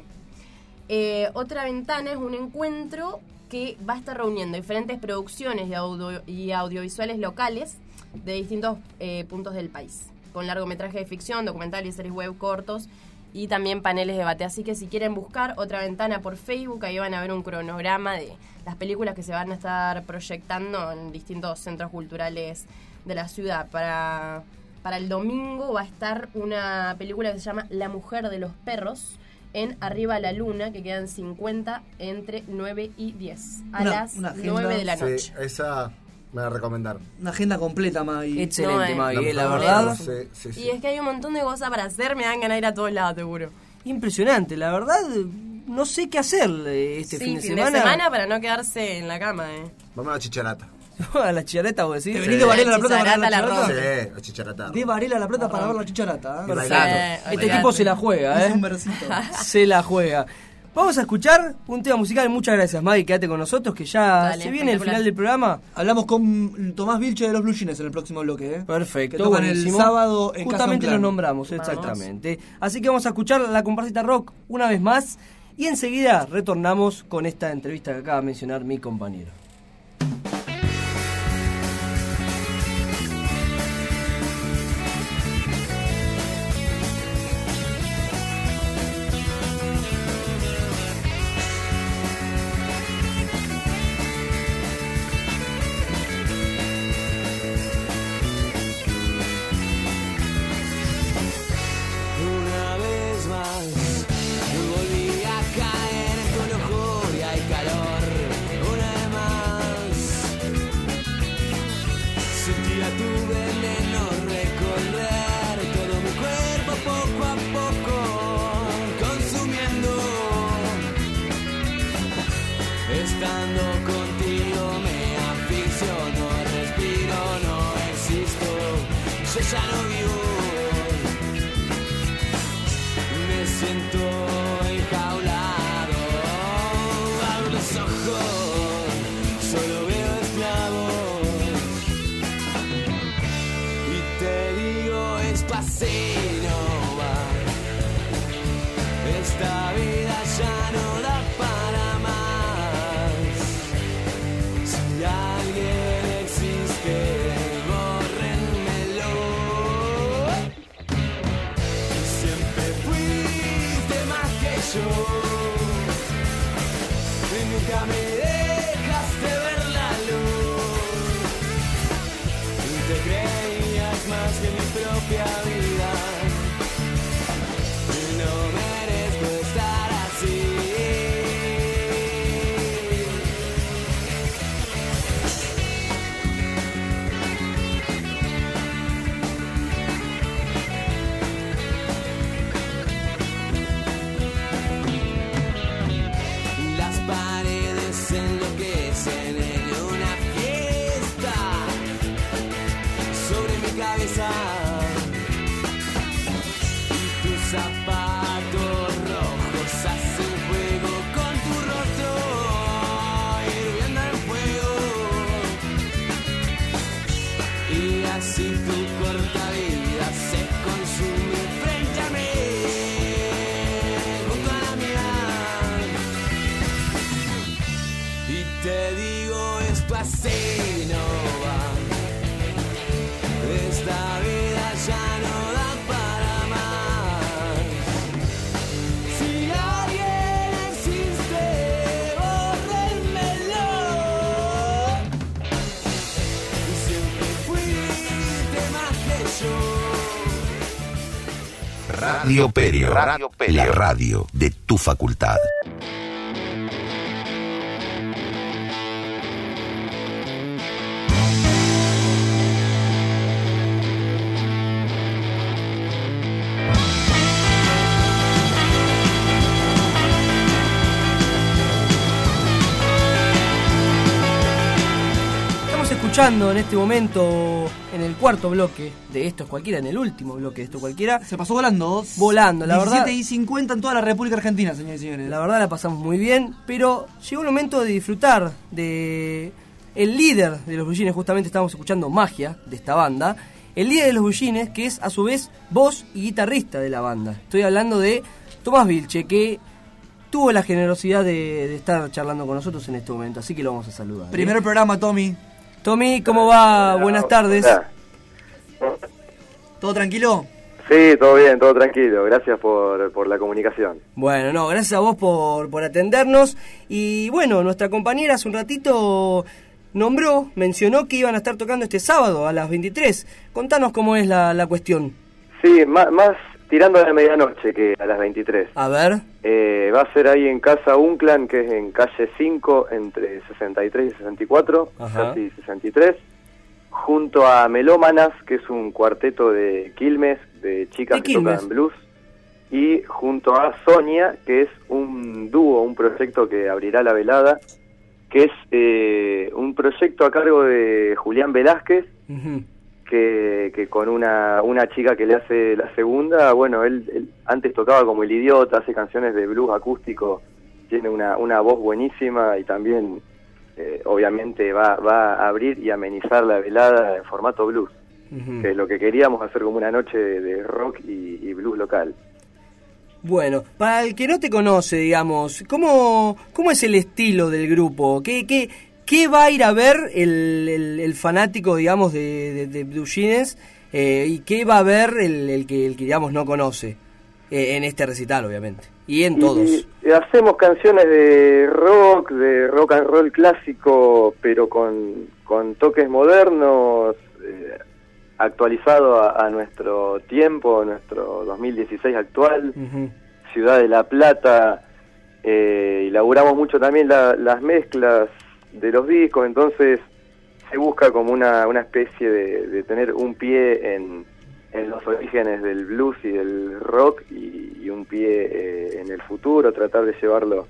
S12: Otra Ventana es un encuentro que va a estar reuniendo diferentes producciones y audiovisuales locales de distintos puntos del país, con largometraje de ficción, documentales, series web, cortos y también paneles de debate. Así que si quieren buscar Otra Ventana por Facebook, ahí van a ver un cronograma de las películas que se van a estar proyectando en distintos centros culturales de la ciudad. Para el domingo va a estar una película que se llama La Mujer de los Perros en Arriba la Luna, que quedan 50 entre 9 y 10 a las 9 de la noche.
S13: Sí, esa me la recomendaron.
S11: Una agenda completa, Maggie.
S10: Excelente, Maggie, la verdad.
S13: Sí.
S12: Y es que hay un montón de cosas para hacer, me dan ganas de ir a todos lados, seguro.
S10: Impresionante, la verdad. No sé qué hacer este fin de semana.
S12: Para no quedarse en la cama,
S13: Vamos a la chicharata.
S10: A la chicharata, vos decís.
S11: ¿Te venís de Varela a La Plata para ver la
S12: chicharata?
S13: Sí, la chicharata.
S11: De Varela a La Plata para ver la chicharata.
S10: Perfecto. Este tipo se la juega,
S11: Es un versito.
S10: Se la juega. Vamos a escuchar un tema musical. Muchas gracias, Maggie. Quédate con nosotros, que ya se viene el final del programa.
S11: Hablamos con Tomás Vilche de los Blue Jeans en el próximo bloque.
S10: Perfecto.
S11: Que tocan el sábado en
S10: Justamente
S11: Casa
S10: los nombramos, exactamente. Así que vamos a escuchar la comparsita rock una vez más. Y enseguida retornamos con esta entrevista que acaba de mencionar mi compañero.
S9: Una vez más, yo volví a caer. me siento enjaulado. Abro los ojos, solo veo esclavos. Y te digo, es paseo, va. Esta vida ya no da para más. Si alguien existe, bórrenmelo. Siempre fuiste más que yo. Y nunca me dejaste ver la luz. Y te creías más que mi propia vida. Y no merezco estar así. Las paredes enloquecen en una fiesta sobre mi cabeza. Y tus zapatos rojos hacen fuego con tu rostro hirviendo en fuego. Y así tu corta vida se consume frente a mí, junto a la mía. Y te digo, esto así no va. Esta vida ya no da para más. Si alguien existe, bórrenmelo. Siempre fuiste más que yo.
S8: Radio Perio, la radio de tu facultad.
S10: Estamos escuchando en este momento, en el cuarto bloque de Esto es Cualquiera, en el último bloque de Esto es Cualquiera.
S11: Se pasó volando.
S10: Volando, la verdad.
S11: 17:50 en toda la República Argentina, señores y señores.
S10: La verdad la pasamos muy bien, pero llegó el momento de disfrutar de el líder de los Blue Jeans. Justamente estamos escuchando Magia de esta banda. El líder de los Blue Jeans, que es a su vez voz y guitarrista de la banda. Estoy hablando de Tomás Vilche, que tuvo la generosidad de estar charlando con nosotros en este momento, así que lo vamos a saludar.
S11: Primer programa, Tommy.
S10: Tommy, ¿cómo va? Buenas tardes.
S15: Hola.
S11: ¿Todo tranquilo?
S15: Sí, todo bien, todo tranquilo. Gracias por la comunicación.
S10: Bueno, no, gracias a vos por atendernos. Y bueno, nuestra compañera hace un ratito mencionó que iban a estar tocando este sábado a las 23. Contanos cómo es la cuestión.
S15: Sí, más tirando a la medianoche que a las 23.
S10: A ver.
S15: Va a ser ahí en Casa Unclan, que es en calle 5, entre 63 y 64,
S10: Ajá.
S15: casi 63, junto a Melómanas, que es un cuarteto de Quilmes, de chicas que tocan blues, y junto a Sonia, que es un dúo, un proyecto que abrirá la velada, que es un proyecto a cargo de Julián Velázquez, que con una chica que le hace la segunda. Bueno, él antes tocaba como El Idiota, hace canciones de blues acústico, tiene una voz buenísima y también obviamente va a abrir y amenizar la velada en formato blues, que es lo que queríamos hacer, como una noche de rock y blues local.
S10: Bueno, para el que no te conoce, digamos, ¿cómo es el estilo del grupo? ¿Qué va a ir a ver el fanático, digamos, de Blue Jeans? ¿Y qué va a ver el que digamos, no conoce? En este recital, obviamente. Y en todos.
S15: Y hacemos canciones de rock and roll clásico, pero con toques modernos, actualizado a nuestro tiempo, nuestro 2016 actual. Ciudad de La Plata. Y laburamos mucho también las mezclas de los discos, entonces se busca como una especie de tener un pie en los orígenes del blues y del rock y un pie en el futuro, tratar de llevarlo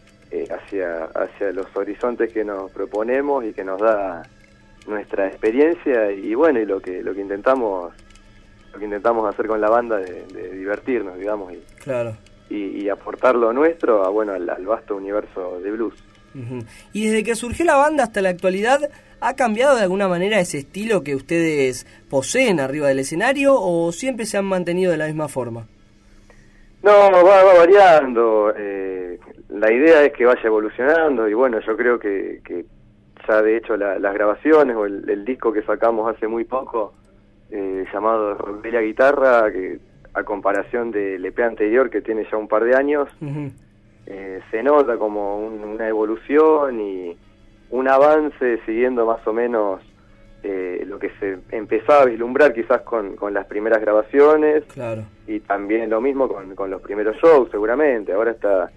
S15: hacia los horizontes que nos proponemos y que nos da nuestra experiencia, y bueno, y lo que intentamos lo que intentamos hacer con la banda de divertirnos, digamos,
S10: claro.
S15: y aportar lo nuestro al vasto universo de blues.
S10: Uh-huh. Y desde que surgió la banda hasta la actualidad, ¿ha cambiado de alguna manera ese estilo que ustedes poseen arriba del escenario o siempre se han mantenido de la misma forma?
S15: No, va variando. La idea es que vaya evolucionando y bueno, yo creo que ya de hecho las grabaciones o el disco que sacamos hace muy poco, llamado Rock de la Guitarra, que a comparación del EP anterior que tiene ya un par de años,
S10: uh-huh.
S15: Se nota como una evolución y un avance siguiendo más o menos lo que se empezaba a vislumbrar quizás con las primeras grabaciones.
S10: Claro.
S15: Y también lo mismo con los primeros shows seguramente. Ahora está,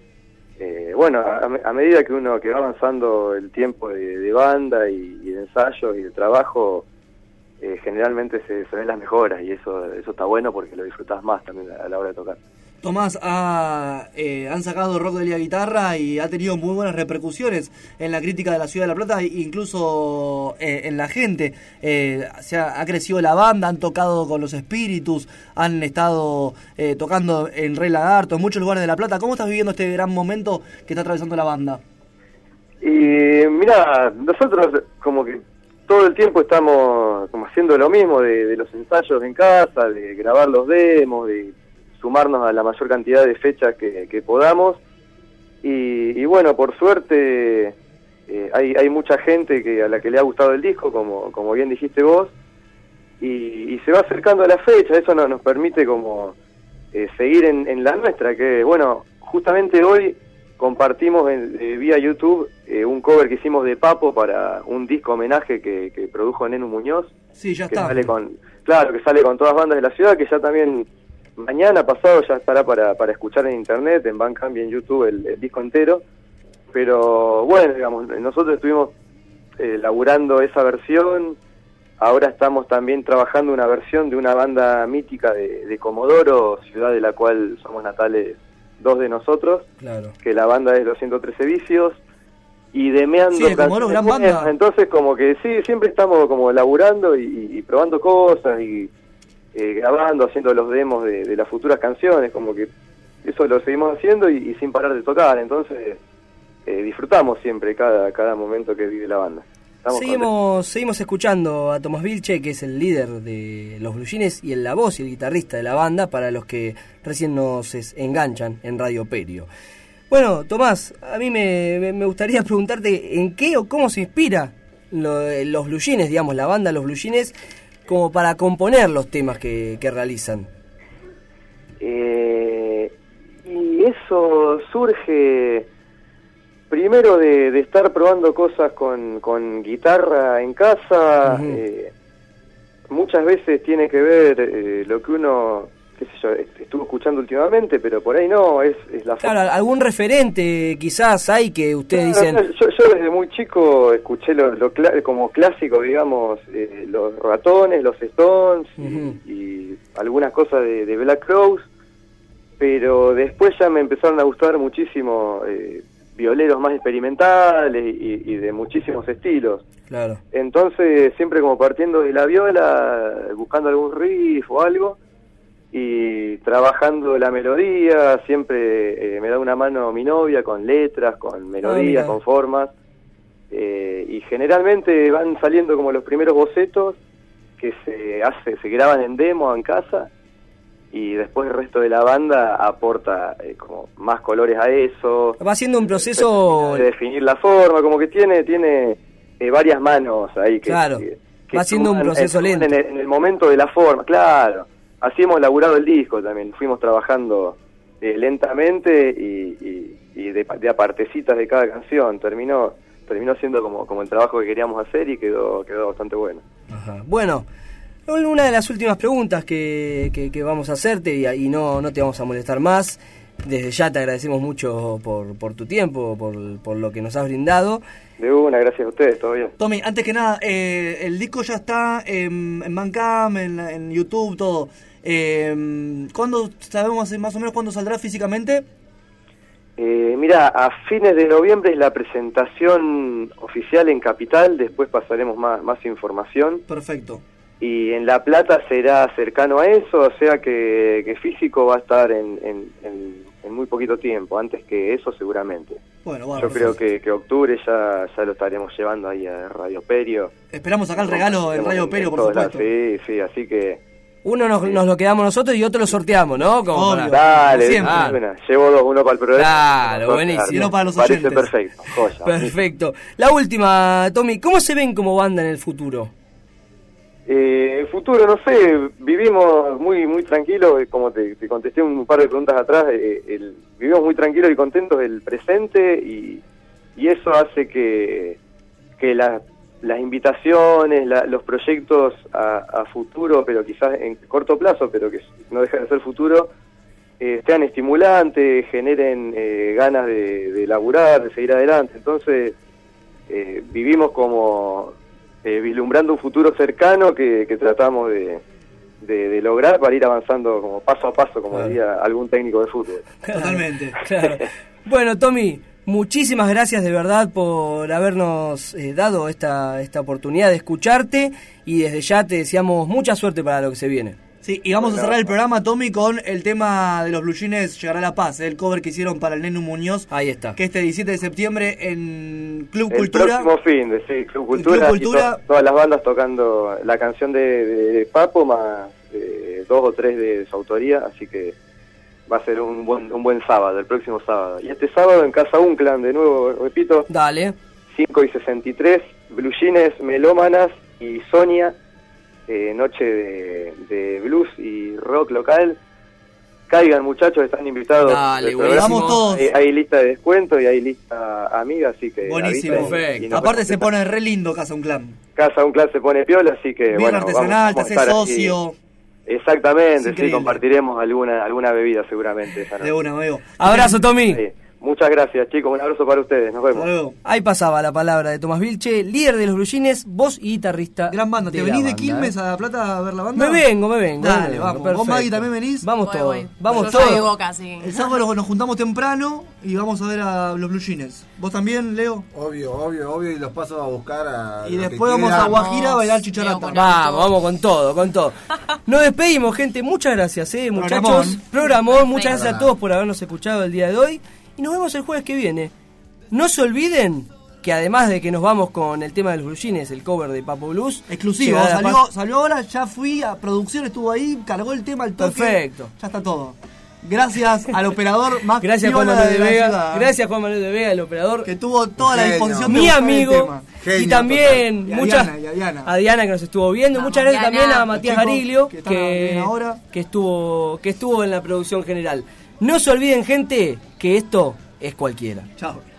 S15: a medida que va avanzando el tiempo de banda y de ensayo y de trabajo, generalmente se ven las mejoras y eso está bueno porque lo disfrutás más también a la hora de tocar.
S11: Tomás, han sacado Rock de la Guitarra y ha tenido muy buenas repercusiones en la crítica de la Ciudad de La Plata, incluso en la gente. Ha crecido la banda, han tocado con los Espíritus, han estado tocando en Rey Lagarto, en muchos lugares de La Plata. ¿Cómo estás viviendo este gran momento que está atravesando la banda?
S15: Y mirá, nosotros como que todo el tiempo estamos como haciendo lo mismo de los ensayos en casa, de grabar los demos, de sumarnos a la mayor cantidad de fechas que podamos y bueno, por suerte hay mucha gente a la que le ha gustado el disco, como bien dijiste vos, y se va acercando a la fecha. Eso nos permite como seguir en la nuestra, que bueno, justamente hoy compartimos vía YouTube un cover que hicimos de Papo para un disco homenaje que produjo Nenu Muñoz.
S11: Sí, ya
S15: que
S11: está.
S15: sale que sale con todas bandas de la ciudad, que ya también mañana pasado ya estará para escuchar en internet, en Bandcamp y en YouTube el disco entero. Pero bueno, digamos, nosotros estuvimos laburando esa versión. Ahora estamos también trabajando una versión de una banda mítica de Comodoro, ciudad de la cual somos natales dos de nosotros.
S10: Claro. Que
S15: la banda es Los 113 Vicios. Y demeando
S11: sí, Comodoro, gran banda.
S15: Entonces como que sí, siempre estamos como laburando y probando cosas y grabando, haciendo los demos de las futuras canciones, como que eso lo seguimos haciendo y sin parar de tocar. Entonces disfrutamos siempre cada momento que vive la banda.
S10: Seguimos escuchando a Tomás Vilche, que es el líder de los Blue Jeans y la voz y el guitarrista de la banda, para los que recién nos enganchan en Radio Perio. Bueno, Tomás, a mí me gustaría preguntarte en qué o cómo se inspira los Blue Jeans, digamos, la banda Los Blue Jeans, como para componer los temas que realizan.
S15: Y eso surge primero de estar probando cosas con guitarra en casa. Uh-huh. Muchas veces tiene que ver lo que uno, qué sé yo, estuvo escuchando últimamente, pero por ahí no, es la
S10: forma. Claro, algún referente quizás hay que ustedes dicen...
S15: Yo desde muy chico escuché como clásico, digamos, los Ratones, los Stones, uh-huh. y algunas cosas de Black Crowes, pero después ya me empezaron a gustar muchísimo violeros más experimentales y de muchísimos estilos.
S10: Claro.
S15: Entonces siempre como partiendo de la viola, buscando algún riff o algo, y trabajando la melodía. Siempre me da una mano mi novia con letras, con melodías, con formas, y generalmente van saliendo como los primeros bocetos que se graban en demo en casa, y después el resto de la banda aporta como más colores a eso.
S10: Va haciendo un proceso
S15: de definir la forma, como que tiene varias manos ahí que,
S10: claro.
S15: que
S10: va haciendo un proceso lento
S15: en el momento de la forma, claro. Así hemos laburado el disco también, fuimos trabajando lentamente y de apartecitas de cada canción. Terminó siendo como el trabajo que queríamos hacer y quedó bastante bueno.
S10: Ajá. Bueno, una de las últimas preguntas que vamos a hacerte y no te vamos a molestar más. Desde ya te agradecemos mucho por tu tiempo, por lo que nos has brindado.
S15: De una, gracias a ustedes, todo bien.
S11: Tommy, antes que nada, el disco ya está en Bandcamp, en YouTube, todo. ¿Cuándo sabemos más o menos cuándo saldrá físicamente?
S15: Mira, a fines de noviembre es la presentación oficial en Capital, después pasaremos más información.
S11: Perfecto.
S15: y en La Plata será cercano a eso, o sea que físico va a estar en muy poquito tiempo, antes que eso seguramente.
S11: Bueno,
S15: yo creo que octubre ya lo estaremos llevando ahí a Radio Perio.
S11: Esperamos acá el regalo en Radio Perio, por supuesto.
S15: Sí, así que...
S10: Uno nos lo quedamos nosotros y otro lo sorteamos, ¿no? Como
S15: Dale,
S10: siempre.
S15: Llevo dos, uno para el programa.
S10: Claro, buenísimo.
S11: Y uno para los oyentes.
S15: Parece perfecto, joya.
S10: Perfecto. La última, Tommy, ¿cómo se ven como banda en el futuro?
S15: El futuro, no sé, vivimos muy tranquilos, como te contesté un par de preguntas atrás, vivimos muy tranquilos y contentos del presente y eso hace que las invitaciones, los proyectos a futuro, pero quizás en corto plazo, pero que no dejan de ser futuro, sean estimulantes, generen ganas de laburar, de seguir adelante. Entonces, vivimos como vislumbrando un futuro cercano que tratamos de lograr para ir avanzando como paso a paso, como diría algún técnico de fútbol.
S11: Totalmente.
S10: Claro. Bueno, Tommy, muchísimas gracias de verdad por habernos dado esta oportunidad de escucharte y desde ya te deseamos mucha suerte para lo que se viene.
S11: Sí, y vamos a cerrar el programa, Tommy, con el tema de los Blue Jeans Llegará la Paz, el cover que hicieron para el Nenu Muñoz.
S10: Ahí está.
S11: Que este 17 de septiembre en Club
S15: el
S11: Cultura.
S15: El próximo fin de Club Cultura. Club Cultura. Todas las bandas tocando la canción de Papo, más 2 o 3 de su autoría, así que va a ser un buen sábado, el próximo sábado. Y este sábado en Casa Unclan, de nuevo, repito.
S10: Dale.
S15: 5:63, Blue Jeans, Melómanas y Sonia. Noche de blues y rock local. Caigan, muchachos, están invitados.
S10: Dale,
S11: vamos todos.
S15: Hay lista de descuento y hay lista amiga, así que...
S11: Buenísimo. Perfecto. Aparte se pone re lindo Casa Unclan.
S15: Casa Unclan se pone piola, así que...
S11: Bien artesanal, te haces socio.
S15: Aquí. Exactamente, sí, compartiremos alguna bebida seguramente esa noche.
S11: De una, amigo.
S10: Abrazo, Tommy.
S15: Sí. Muchas gracias, chicos. Un abrazo para ustedes. Nos vemos.
S10: Ahí pasaba la palabra de Tomás Vilche, líder de los Blue Jeans, voz y guitarrista.
S11: Gran banda. ¿Te venís de Quilmes a La Plata a ver la banda?
S10: Me vengo.
S11: Dale, vamos. ¿Vos, Maggie, también venís?
S10: Vamos todos.
S12: Vamos todos.
S11: El sábado nos juntamos temprano y vamos a ver a los Blue Jeans. ¿Vos también, Leo?
S13: Obvio. Y los paso a buscar
S11: y después vamos a Guajira a bailar chicharrata.
S10: Vamos con todo. Nos despedimos, gente. Muchas gracias, muchachos. Programón. Muchas gracias a todos por habernos escuchado el día de hoy. Y nos vemos el jueves que viene. No se olviden que además de que nos vamos con el tema de los Blue Jeans, el cover de Papo Blues
S11: exclusivo, salió ahora, ya fui a producción, estuvo ahí, cargó el tema al toque.
S10: Perfecto.
S11: Ya está todo. Gracias al operador más
S10: gracias Juan Manuel de Vega. Gracias Juan Manuel de Vega, el operador
S11: que tuvo toda la disposición
S10: mi amigo
S11: Genio,
S10: y también
S11: y a
S10: Diana que nos estuvo viendo. Muchas gracias también a Matías Gariglio
S11: que
S10: estuvo en la producción general. No se olviden, gente, que esto es cualquiera.
S11: Chao.